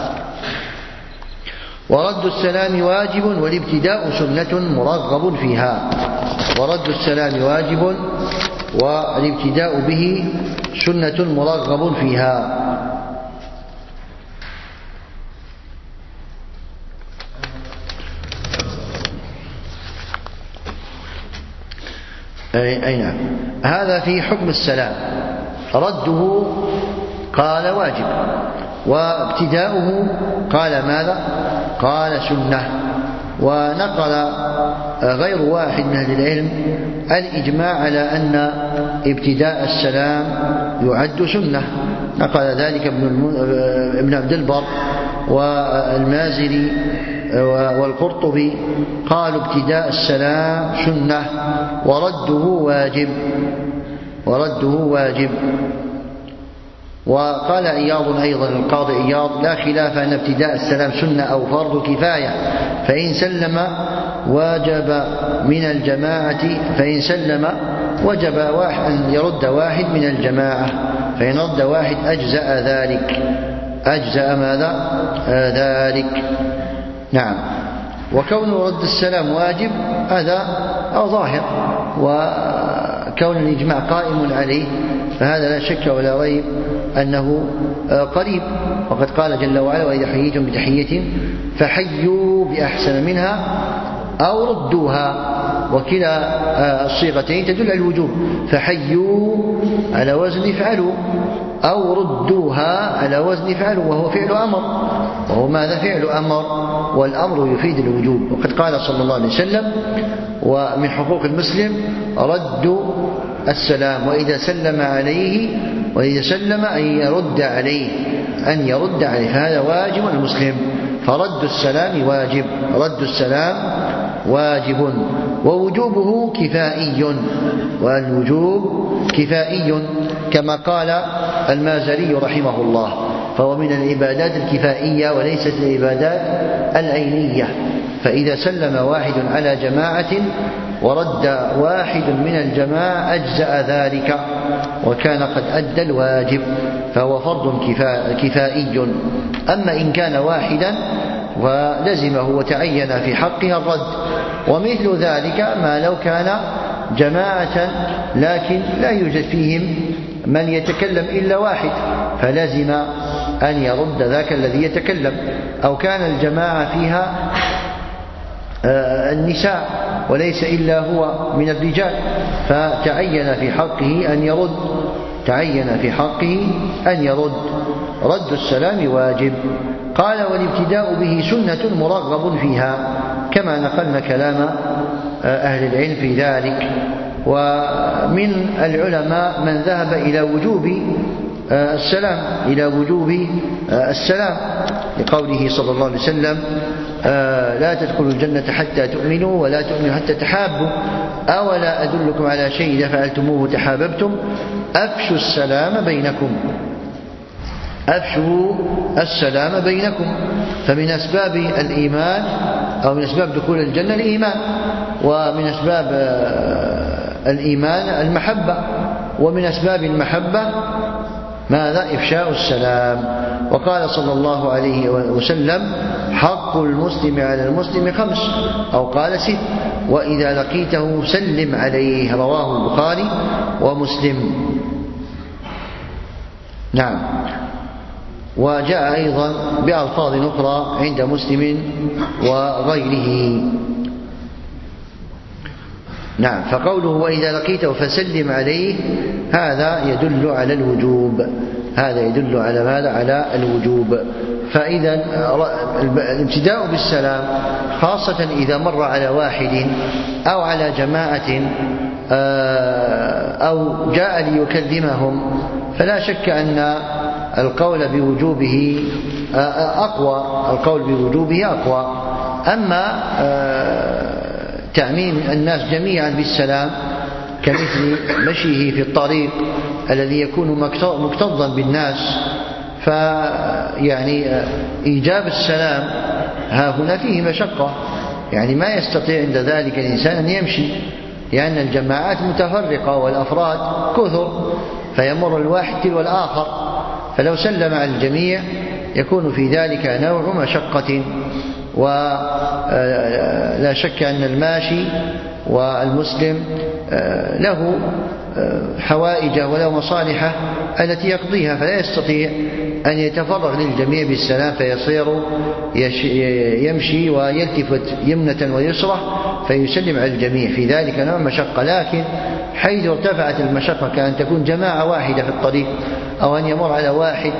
ورد السلام واجب والابتداء سنة مرغب فيها. ورد السلام واجب والابتداء به سنة مرغب فيها. أي نعم. هذا في حكم السلام، رده قال واجب، وابتداؤه قال ماذا؟ قال سنة. ونقل غير واحد من أهل العلم الإجماع على أن ابتداء السلام يعد سنة. نقل ذلك ابن عبد البر والمازري والقرطبي، قالوا ابتداء السلام سنة ورده واجب ورده واجب وقال إياض أيضا القاضي إياض: لا خلاف أن ابتداء السلام سنة أو فرض كفاية، فإن سلم وجب من الجماعة فإن سلم وجب واحد أن يرد واحد من الجماعة، فإن رد واحد أجزأ ذلك أجزأ ماذا آه ذلك. نعم. وكون رد السلام واجب هذا ظاهر، وكون الإجماع قائم عليه فهذا لا شك ولا ريب أنه قريب. وقد قال جل وعلا: وإذا حييتم بتحية فحيوا بأحسن منها أو ردوها، وكلا الصيغتين تدل على الوجوب، فحيوا على وزن افعلوا، أو ردوها على وزن افعلوا، وهو فعل أمر، وهو ماذا فعل أمر، والأمر يفيد الوجوب. وقد قال صلى الله عليه وسلم: ومن حقوق المسلم رد السلام، وإذا سلم عليه وإذا سلم أن يرد عليه أن يرد عليه فهذا واجب المسلم، فرد السلام واجب، رد السلام واجب، ووجوبه كفائي، والوجوب كفائي كما قال المازري رحمه الله، فهو من العبادات الكفائية وليست العبادات العينية. فإذا سلم واحد على جماعة ورد واحد من الجماعة أجزأ ذلك وكان قد أدى الواجب، فهو فرض كفائي. أما إن كان واحدا ولزمه وتعين في حقها الرد، ومثل ذلك ما لو كان جماعة لكن لا يوجد فيهم من يتكلم إلا واحد فلزم أن يرد ذاك الذي يتكلم، أو كان الجماعة فيها النساء وليس إلا هو من الرجال فتعين في حقه أن يرد تعين في حقه أن يرد رد السلام واجب. قال: والابتداء به سنة مرغب فيها، كما نقلنا كلام أهل العلم في ذلك. ومن العلماء من ذهب إلى وجوب السلام إلى وجوب السلام لقوله صلى الله عليه وسلم: لا تدخلوا الجنة حتى تؤمنوا ولا تؤمنوا حتى تحابوا، أولا أدلكم على شيء إذا فعلتموه تحاببتم، أفشوا السلام بينكم أفشوا السلام بينكم. فمن أسباب الإيمان أو من أسباب دخول الجنة الإيمان، ومن أسباب الإيمان المحبة، ومن أسباب المحبة ماذا؟ إفشاء السلام. وقال صلى الله عليه وسلم: حق المسلم على المسلم خمس، أو قال ست، وإذا لقيته سلم عليه، رواه البخاري ومسلم. نعم. وجاء أيضا بألفاظ أخرى عند مسلم وغيره. نعم. فقوله: وإذا لقيته فسلم عليه، هذا يدل على الوجوب، هذا يدل على ماذا؟ على الوجوب. فإذا الابتداء بالسلام خاصة إذا مر على واحد أو على جماعة أو جاء ليكلمهم، فلا شك أن القول بوجوبه أقوى القول بوجوبه أقوى. أما تعميم الناس جميعا بالسلام كمثل مشيه في الطريق الذي يكون مكتظا بالناس، فيعني إيجاب السلام ها هنا فيه مشقة، يعني ما يستطيع عند ذلك الإنسان أن يمشي، لأن الجماعات متفرقة والأفراد كثر، فيمر الواحد تلو الآخر، فلو سلم على الجميع يكون في ذلك نوع مشقة. ولا شك أن الماشي والمسلم له حوائج وله مصالحه التي يقضيها، فلا يستطيع أن يتفرغ للجميع بالسلام فيصير يمشي ويلتفت يمنة ويسرة فيسلم على الجميع، في ذلك نوع مشقة. لكن حيث ارتفعت المشقة كأن تكون جماعة واحدة في الطريق، أو أن يمر على واحد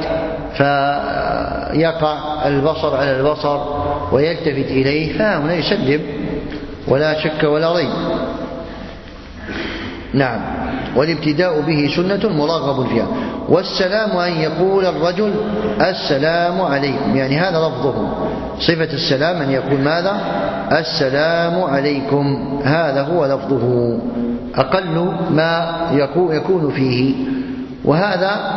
فيقع البصر على البصر ويلتفت إليه، فهنا يسلم ولا شك ولا ريب. نعم. والابتداء به سنة مرغب فيها. والسلام أن يقول الرجل: السلام عليكم، يعني هذا لفظه، صفة السلام أن يقول ماذا؟ السلام عليكم، هذا هو لفظه، أقل ما يكون فيه. وهذا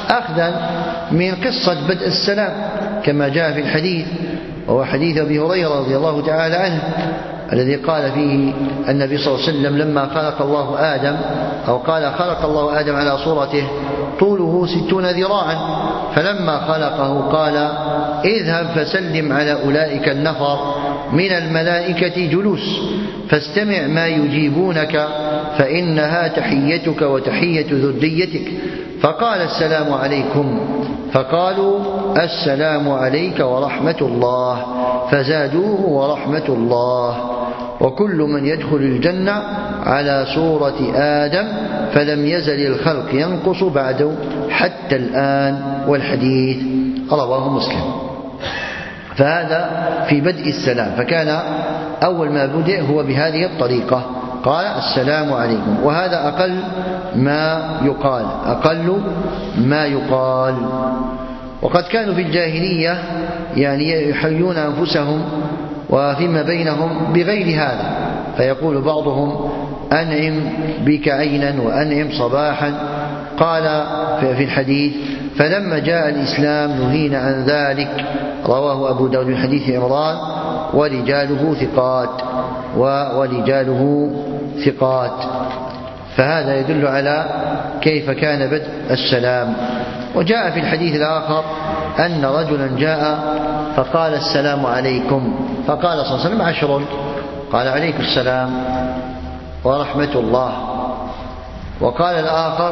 أخذا من قصة بدء السلام كما جاء في الحديث، وهو حديث أبي هريرة رضي الله تعالى عنه الذي قال فيه النبي صلى الله عليه وسلم لما خلق الله آدم، أو قال خلق الله آدم على صورته طوله ستون ذراعا، فلما خلقه قال اذهب فسلم على أولئك النفر من الملائكة جلوس فاستمع ما يجيبونك فإنها تحيتك وتحية ذريتك. فقال السلام عليكم، فقالوا السلام عليك ورحمة الله، فزادوه ورحمة الله. وكل من يدخل الجنة على صورة آدم فلم يزل الخلق ينقص بعده حتى الآن. والحديث رواه مسلم. فهذا في بدء السلام، فكان أول ما بدأ هو بهذه الطريقة، قال السلام عليكم، وهذا أقل ما يقال أقل ما يقال. وقد كانوا في الجاهلية يعني يحيون أنفسهم وفيما بينهم بغير هذا، فيقول بعضهم أنعم بك عينا وأنعم صباحا. قال في الحديث فلما جاء الإسلام نهينا عن ذلك، رواه أبو داود من حديث عمران ورجاله ثقات ورجاله ثقات. فهذا يدل على كيف كان بدء السلام. وجاء في الحديث الآخر أن رجلا جاء فقال السلام عليكم، فقال صلى الله عليه وسلم عشر، قال عليكم السلام ورحمة الله. وقال الآخر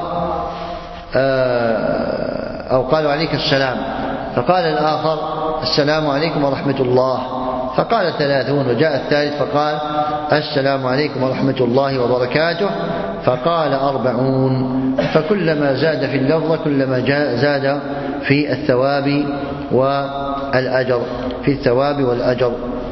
أو قالوا عليك السلام، فقال الآخر السلام عليكم ورحمة الله، فقال ثلاثون. وجاء الثالث فقال السلام عليكم ورحمة الله وبركاته، فقال أربعون. فكلما زاد في اللفظ كلما زاد في الثواب والأجر في الثواب والأجر.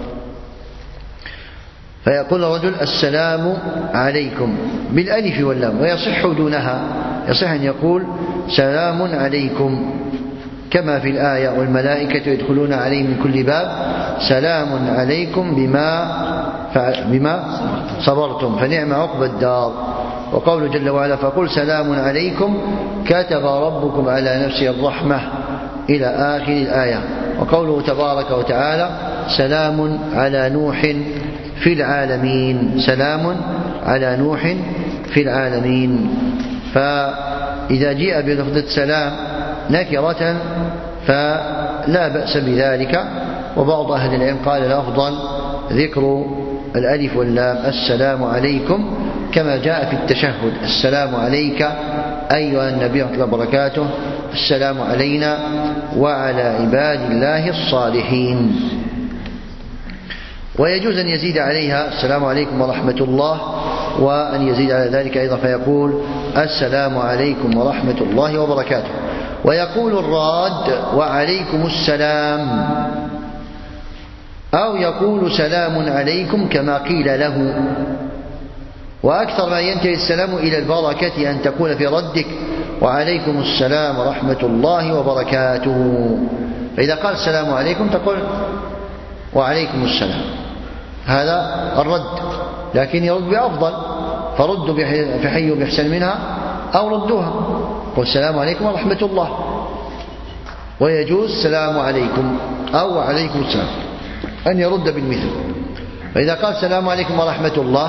فيقول الرجل السلام عليكم بالألف واللام، ويصح دونها، يصح أن يقول سلام عليكم كما في الآية والملائكة يدخلون عليه من كل باب سلام عليكم بما بما صبرتم فنعم عقبى الدار. وقوله جل وعلا فقل سلام عليكم كتب ربكم على نفسه الرحمة إلى آخر الآية. وقوله تبارك وتعالى سلام على نوح في العالمين، سلام على نوح في العالمين. فإذا جاء بلفظة سلام نكرة فلا بأس بذلك. وبعض أهل العلم قال الأفضل ذكر الألف واللام السلام عليكم كما جاء في التشهد السلام عليك أيها النبي ورحمة الله وبركاته، السلام علينا وعلى عباد الله الصالحين. ويجوز أن يزيد عليها السلام عليكم ورحمة الله، وأن يزيد على ذلك أيضا فيقول السلام عليكم ورحمة الله وبركاته. ويقول الراد وعليكم السلام، أو يقول سلام عليكم كما قيل له. وأكثر ما ينتهي السلام إلى البركة أن تقول في ردك وعليكم السلام ورحمة الله وبركاته. فإذا قال السلام عليكم تقول وعليكم السلام، هذا الرد، لكن يرد بأفضل، فردوا فحيوا بأحسن منها أو ردوها، والسلام عليكم ورحمة الله. ويجوز السلام عليكم أو وعليكم السلام أن يرد بالمثل. فإذا قال السلام عليكم ورحمة الله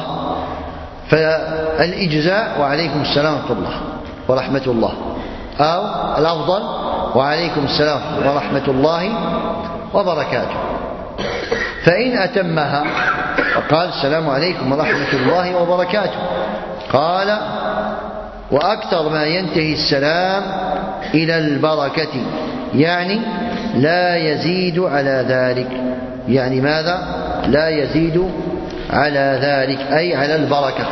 فالإجزاء وعليكم السلام ورحمة الله ورحمة الله، أو الأفضل وعليكم السلام ورحمة الله وبركاته. فإن أتمها وقال السلام عليكم ورحمة الله وبركاته، قال وأكثر ما ينتهي السلام إلى البركة، يعني لا يزيد على ذلك. يعني ماذا؟ لا يزيد على ذلك أي على البركة.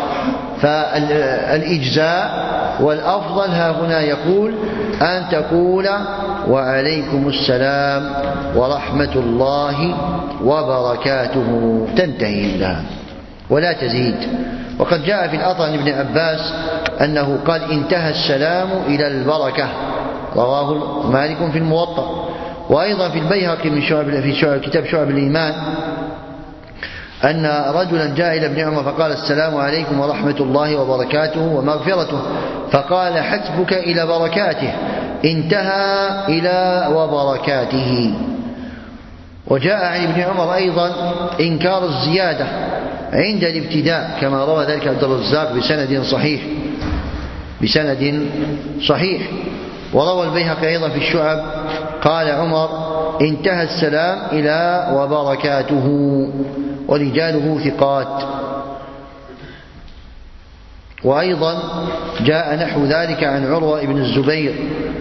فالإجزاء والأفضل ها هنا يقول أن تقول وعليكم السلام ورحمة الله وبركاته، تنتهي لها ولا تزيد. وقد جاء في الأثر عن ابن عباس أنه قال انتهى السلام إلى البركة، رواه مالك في الموطأ. وأيضا في البيهقي من شعب في شعب كتاب شعب الإيمان أن رجلا جاء إلى ابن عمر فقال السلام عليكم ورحمة الله وبركاته ومغفرته، فقال حسبك إلى بركاته، انتهى إلى وبركاته. وجاء عن ابن عمر أيضا إنكار الزيادة عند الابتداء كما روى ذلك عبد الرزاق بسند صحيح بسند صحيح. وروى البيهقي أيضا في الشعب قال عمر انتهى السلام إلى وبركاته ورجاله ثقات. وأيضا جاء نحو ذلك عن عروة بن الزبير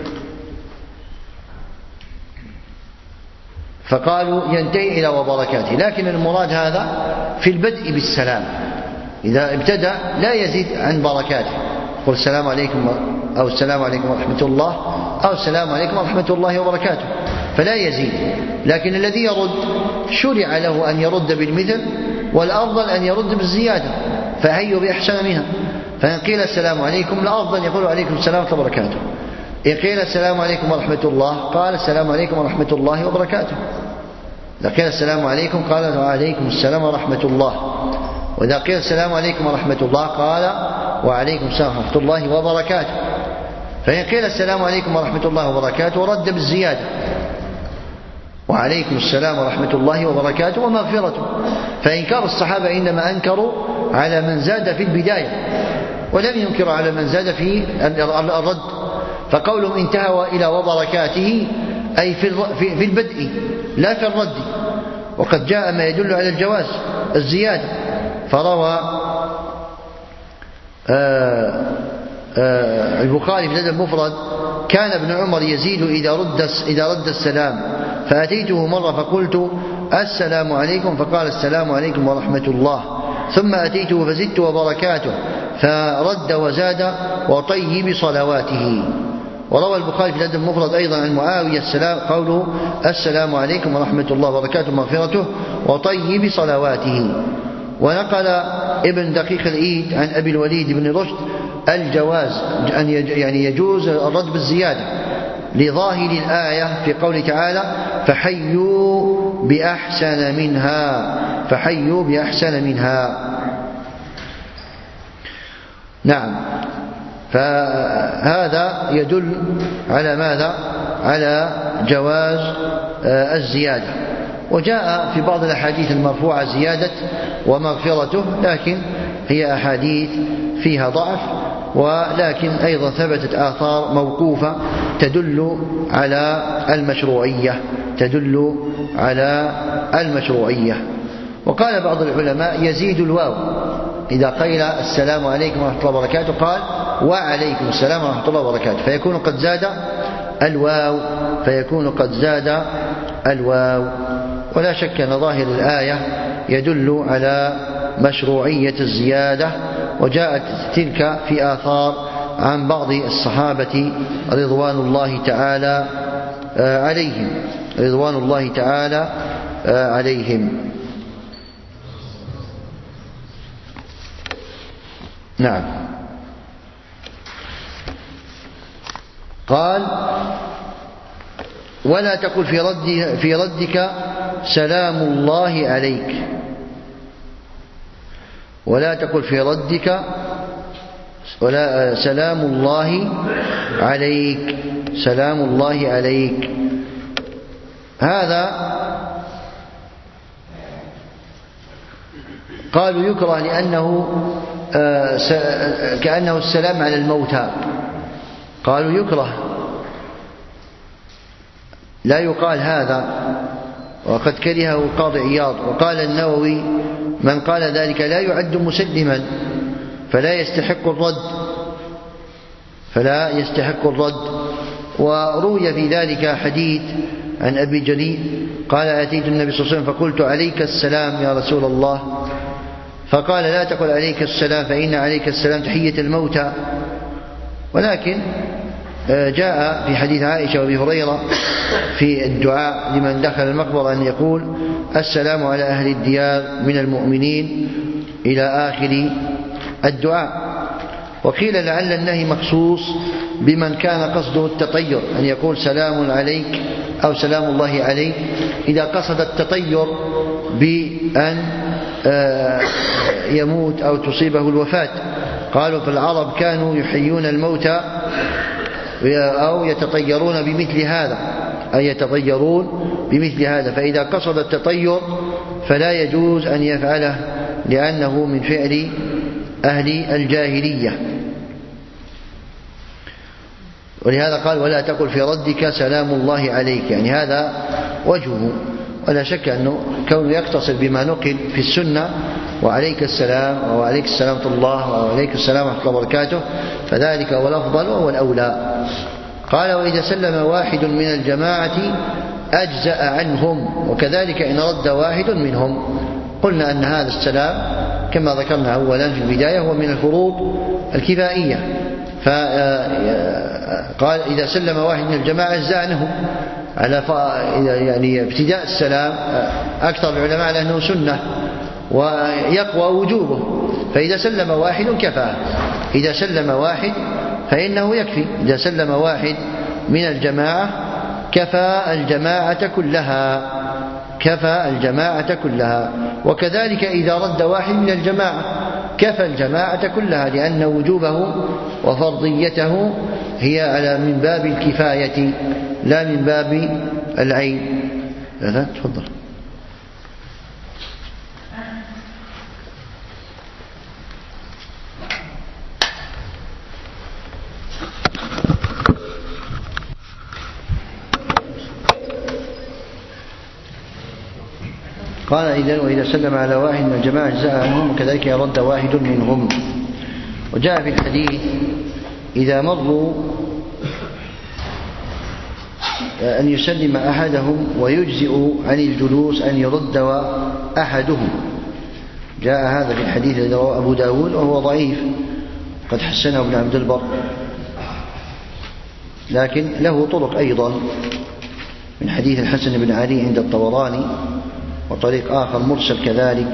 فقالوا ينتهي إلى وبركاته، لكن المراد هذا في البدء بالسلام، إذا ابتدأ لا يزيد عن بركاته، قل السلام عليكم أو السلام عليكم ورحمة الله أو السلام عليكم ورحمة الله وبركاته، فلا يزيد. لكن الذي يرد شرع له أن يرد بالمثل، والأفضل أن يرد بالزيادة، فهي بأحسن منها. فإن قيل السلام عليكم الأفضل يقول عليكم السلام ورحمة الله وبركاته. إن قيل السلام عليكم ورحمة الله قال السلام عليكم ورحمة الله وبركاته. إذا قيل السلام عليكم قال وعليكم السلام ورحمة الله. وإذا قيل السلام عليكم ورحمة الله قال وعليكم السلام ورحمة الله وبركاته. فإن قيل السلام عليكم ورحمة الله وبركاته رد بالزيادة وعليكم السلام ورحمة الله وبركاته ومغفرته. فإنكار الصحابة إنما أنكروا على من زاد في البداية، ولم ينكروا على من زاد في الرد. فقولهم انتهى إلى وبركاته أي في البدء لا في الرد. وقد جاء ما يدل على الجواز الزيادة. فروى آآ آآ البخاري في الأدب المفرد كان ابن عمر يزيد إذا رد إذا رد السلام، فأتيته مرة فقلت السلام عليكم فقال السلام عليكم ورحمة الله، ثم أتيته فزدت وبركاته فرد وزاد وطيب صلواته. وروى البخاري في الأدب المفرد أيضا عن معاوية السلام قوله السلام عليكم ورحمة الله وبركاته مغفرته وطيب صلواته. ونقل ابن دقيق العيد عن أبي الوليد بن رشد الجواز، أن يعني يجوز الرد بالزيادة لظاهر الآية في قوله تعالى فحيوا بأحسن منها فحيوا بأحسن منها. نعم، فهذا يدل على ماذا؟ على جواز الزيادة. وجاء في بعض الأحاديث المرفوعة زيادة ومغفرته، لكن هي أحاديث فيها ضعف، ولكن أيضا ثبتت آثار موقوفة تدل على المشروعية تدل على المشروعية. وقال بعض العلماء يزيد الواو إذا قيل السلام عليكم ورحمة الله وبركاته قال وعليكم السلام ورحمة الله وبركاته، فيكون قد زاد الواو فيكون قد زاد الواو. ولا شك أن ظاهر الآية يدل على مشروعية الزيادة، وجاءت تلك في آثار عن بعض الصحابة رضوان الله تعالى عليهم رضوان الله تعالى عليهم. نعم. قال ولا تقل في رد في ردك سلام الله عليك ولا تقل في ردك ولا سلام الله عليك سلام الله عليك. هذا قالوا يكره لأنه كأنه السلام على الموتى، قالوا يكره لا يقال هذا، وقد كرهه القاضي عياض. وقال النووي من قال ذلك لا يعد مسلما فلا يستحق الرد فلا يستحق الرد. وروي في ذلك حديث عن أبي جليل قال أتيت النبي صلى الله عليه وسلم فقلت عليك السلام يا رسول الله، فقال لا تقل عليك السلام فإن عليك السلام تحية الموتى. ولكن جاء في حديث عائشة وابي هريرة في الدعاء لمن دخل المقبرة أن يقول السلام على أهل الديار من المؤمنين إلى آخر الدعاء. وقيل لعل النهي مخصوص بمن كان قصده التطير، أن يقول سلام عليك أو سلام الله عليك إذا قصد التطير بأن يموت أو تصيبه الوفاة. قالوا في العرب كانوا يحيون الموتى أو يتطيرون بمثل هذا، أي يتطيرون بمثل هذا، فإذا قصد التطير فلا يجوز أن يفعله لأنه من فعل أهل الجاهلية. ولهذا قال ولا تقل في ردك سلام الله عليك، يعني هذا وجهه. ولا شك أنه كونه يقتصر بما نقل في السنة وعليك السلام وعليك السلام ورحمة الله وعليك السلام ورحمة الله وبركاته، فذلك هو الأفضل وهو الأولى. قال وإذا سلم واحد من الجماعة أجزأ عنهم، وكذلك إن رد واحد منهم. قلنا أن هذا السلام كما ذكرنا أولا في البداية هو من الفروض الكفائية، فقال إذا سلم واحد من الجماعة أجزأ عنهم على يعني ابتداء السلام. أكثر العلماء على أنه سنة ويقوى وجوبه، فإذا سلم واحد كفى. إذا سلم واحد فإنه يكفي، إذا سلم واحد من الجماعة كفى الجماعة كلها، كفى الجماعة كلها. وكذلك إذا رد واحد من الجماعة كفى الجماعة كلها، لأن وجوبه وفرضيته هي على من باب الكفاية لا من باب العين. هذا تفضل. قال إذن وإذا سلم على واحد من الجماعة أجزاء عنهم، وكذلك يرد واحد منهم. وجاء في الحديث إذا مروا أن يسلم أحدهم ويجزئ عن الجلوس أن يرد أحدهم. جاء هذا في الحديث الذي رواه أبو داود وهو ضعيف، قد حسنه ابن عبد البر، لكن له طرق أيضا من حديث الحسن بن علي عند الطبراني، وطريق آخر مرسل كذلك،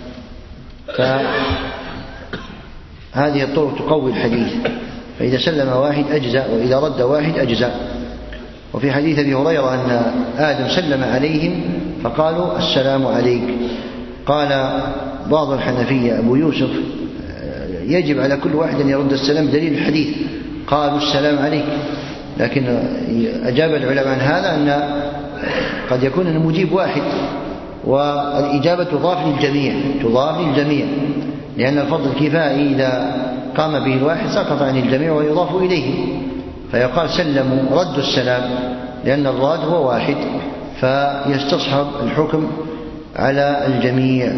فهذه الطرق تقوي الحديث. فإذا سلم واحد أجزأ، وإذا رد واحد أجزأ. وفي حديث أبي هريرة أن آدم سلم عليهم فقالوا السلام عليك. قال بعض الحنفية أبو يوسف يجب على كل واحد أن يرد السلام دليل الحديث، قالوا السلام عليك. لكن أجاب العلماء عن هذا أن قد يكون المجيب واحد، والإجابة تضاف للجميع، تضاف للجميع، لأن الفرض الكفائي إذا قام به الواحد سقط عن الجميع ويضاف إليه، فيقال سلموا ردوا السلام، لأن الراد هو واحد فيستصحب الحكم على الجميع.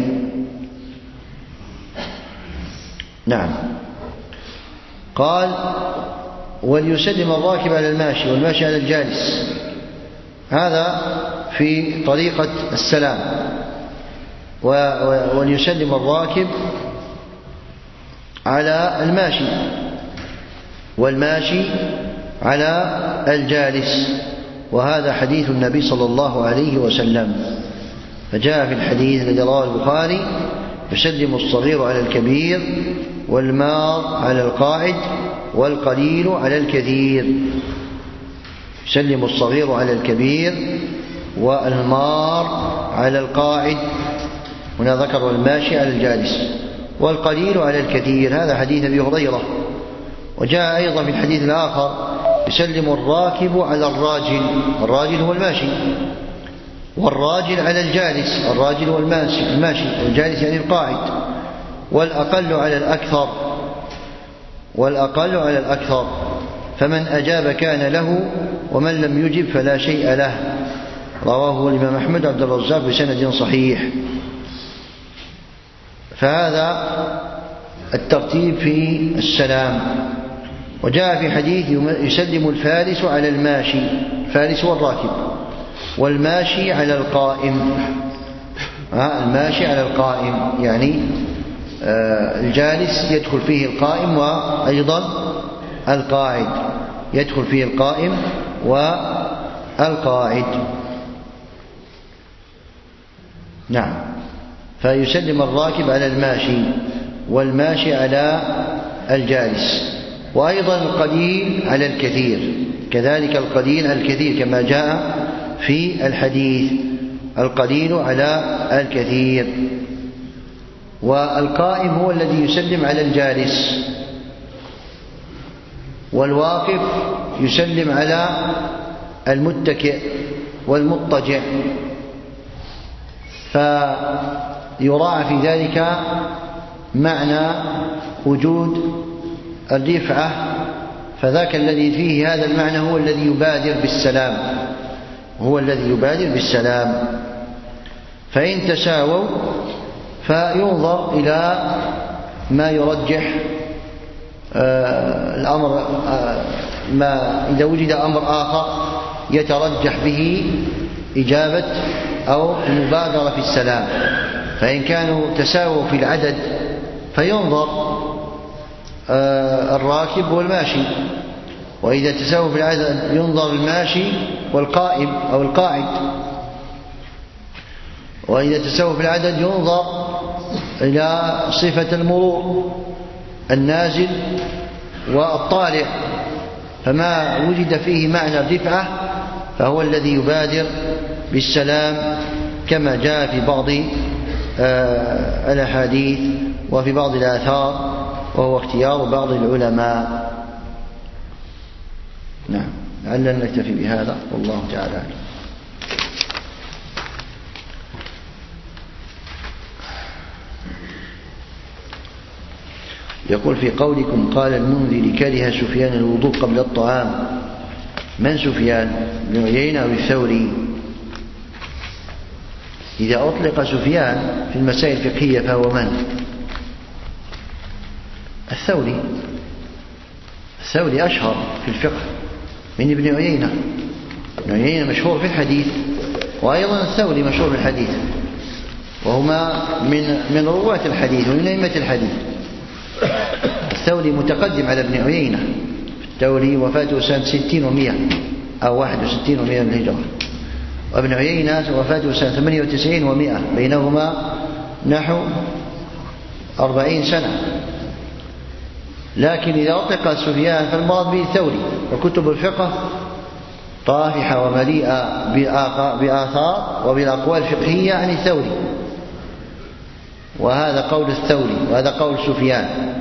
نعم. قال وليسلم الراكب على الماشي والماشي على الجالس، هذا في طريقة السلام. وليسلم الراكب على الماشي والماشي على الجالس، وهذا حديث النبي صلى الله عليه وسلم. فجاء في الحديث الذي رواه البخاري يسلم الصغير على الكبير والمار على القاعد والقليل على الكثير. يسلم الصغير على الكبير والمار على القاعد، هنا ذكر الماشي على الجالس، والقليل على الكثير. هذا حديث أبي هريرة. وجاء أيضا في الحديث الآخر يسلم الراكب على الراجل، الراجل هو الماشي، والراجل على الجالس، الراجل هو الماشي، الماشي الجالس يعني القاعد، والأقل على الأكثر، والأقل على الأكثر. فمن أجاب كان له، ومن لم يجب فلا شيء له. رواه الإمام أحمد عبد الرزاق بسند صحيح. فهذا الترتيب في السلام. وجاء في حديث يسلم الفارس على الماشي، الفارس هو الراكب، والماشي على القائم. الماشي على القائم يعني الجالس يدخل فيه القائم، وأيضا القاعد يدخل فيه القائم والقاعد. نعم. فيسلم الراكب على الماشي والماشي على الجالس، وأيضا القليل على الكثير، كذلك القليل على الكثير كما جاء في الحديث، القليل على الكثير. والقائم هو الذي يسلم على الجالس، والواقف يسلم على المتكئ والمضطجع، فيراعى في ذلك معنى وجود الرفعة، فذاك الذي فيه هذا المعنى هو الذي يبادر بالسلام هو الذي يبادر بالسلام. فإن تساووا فينظر إلى ما يرجح الأمر، ما إذا وجد أمر آخر يترجح به إجابة أو المبادرة في السلام. فإن كانوا تساووا في العدد فينظر الراكب والماشي، وإذا تساووا في العدد ينظر الماشي والقائم أو القاعد، وإذا تساووا في العدد ينظر إلى صفة المرور النازل والطالع، فما وجد فيه معنى الرفعة فهو الذي يبادر بالسلام كما جاء في بعض الأحاديث وفي بعض الآثار، وهو اختيار بعض العلماء. نعم، لعلنا نكتفي بهذا والله تعالى أعلم. يقول في قولكم قال المنذر كره سفيان الوضوء قبل الطعام، من سفيان؟ بن عيينة أو الثوري؟ إذا أطلق سفيان في المسائل الفقهية فهو من؟ الثوري. الثوري أشهر في الفقه من ابن عيينة. ابن عيينة مشهور في الحديث، وأيضا الثوري مشهور في الحديث، وهما من من رواة الحديث ومن أئمة الحديث. الثوري متقدم على ابن عيينة. الثوري وفاته سنة ستين ومئة أو واحد وستين ومئة من الهجرة، وابن عيينة وفاته سنة ثمانية وتسعين ومئة، بينهما نحو أربعين سنة. لكن إذا أطلق سفيان فالمراد به الثوري، وكتب الفقه طافحة ومليئة بآثار وبالأقوال الفقهية عن الثوري، وهذا قول الثوري وهذا قول سفيان.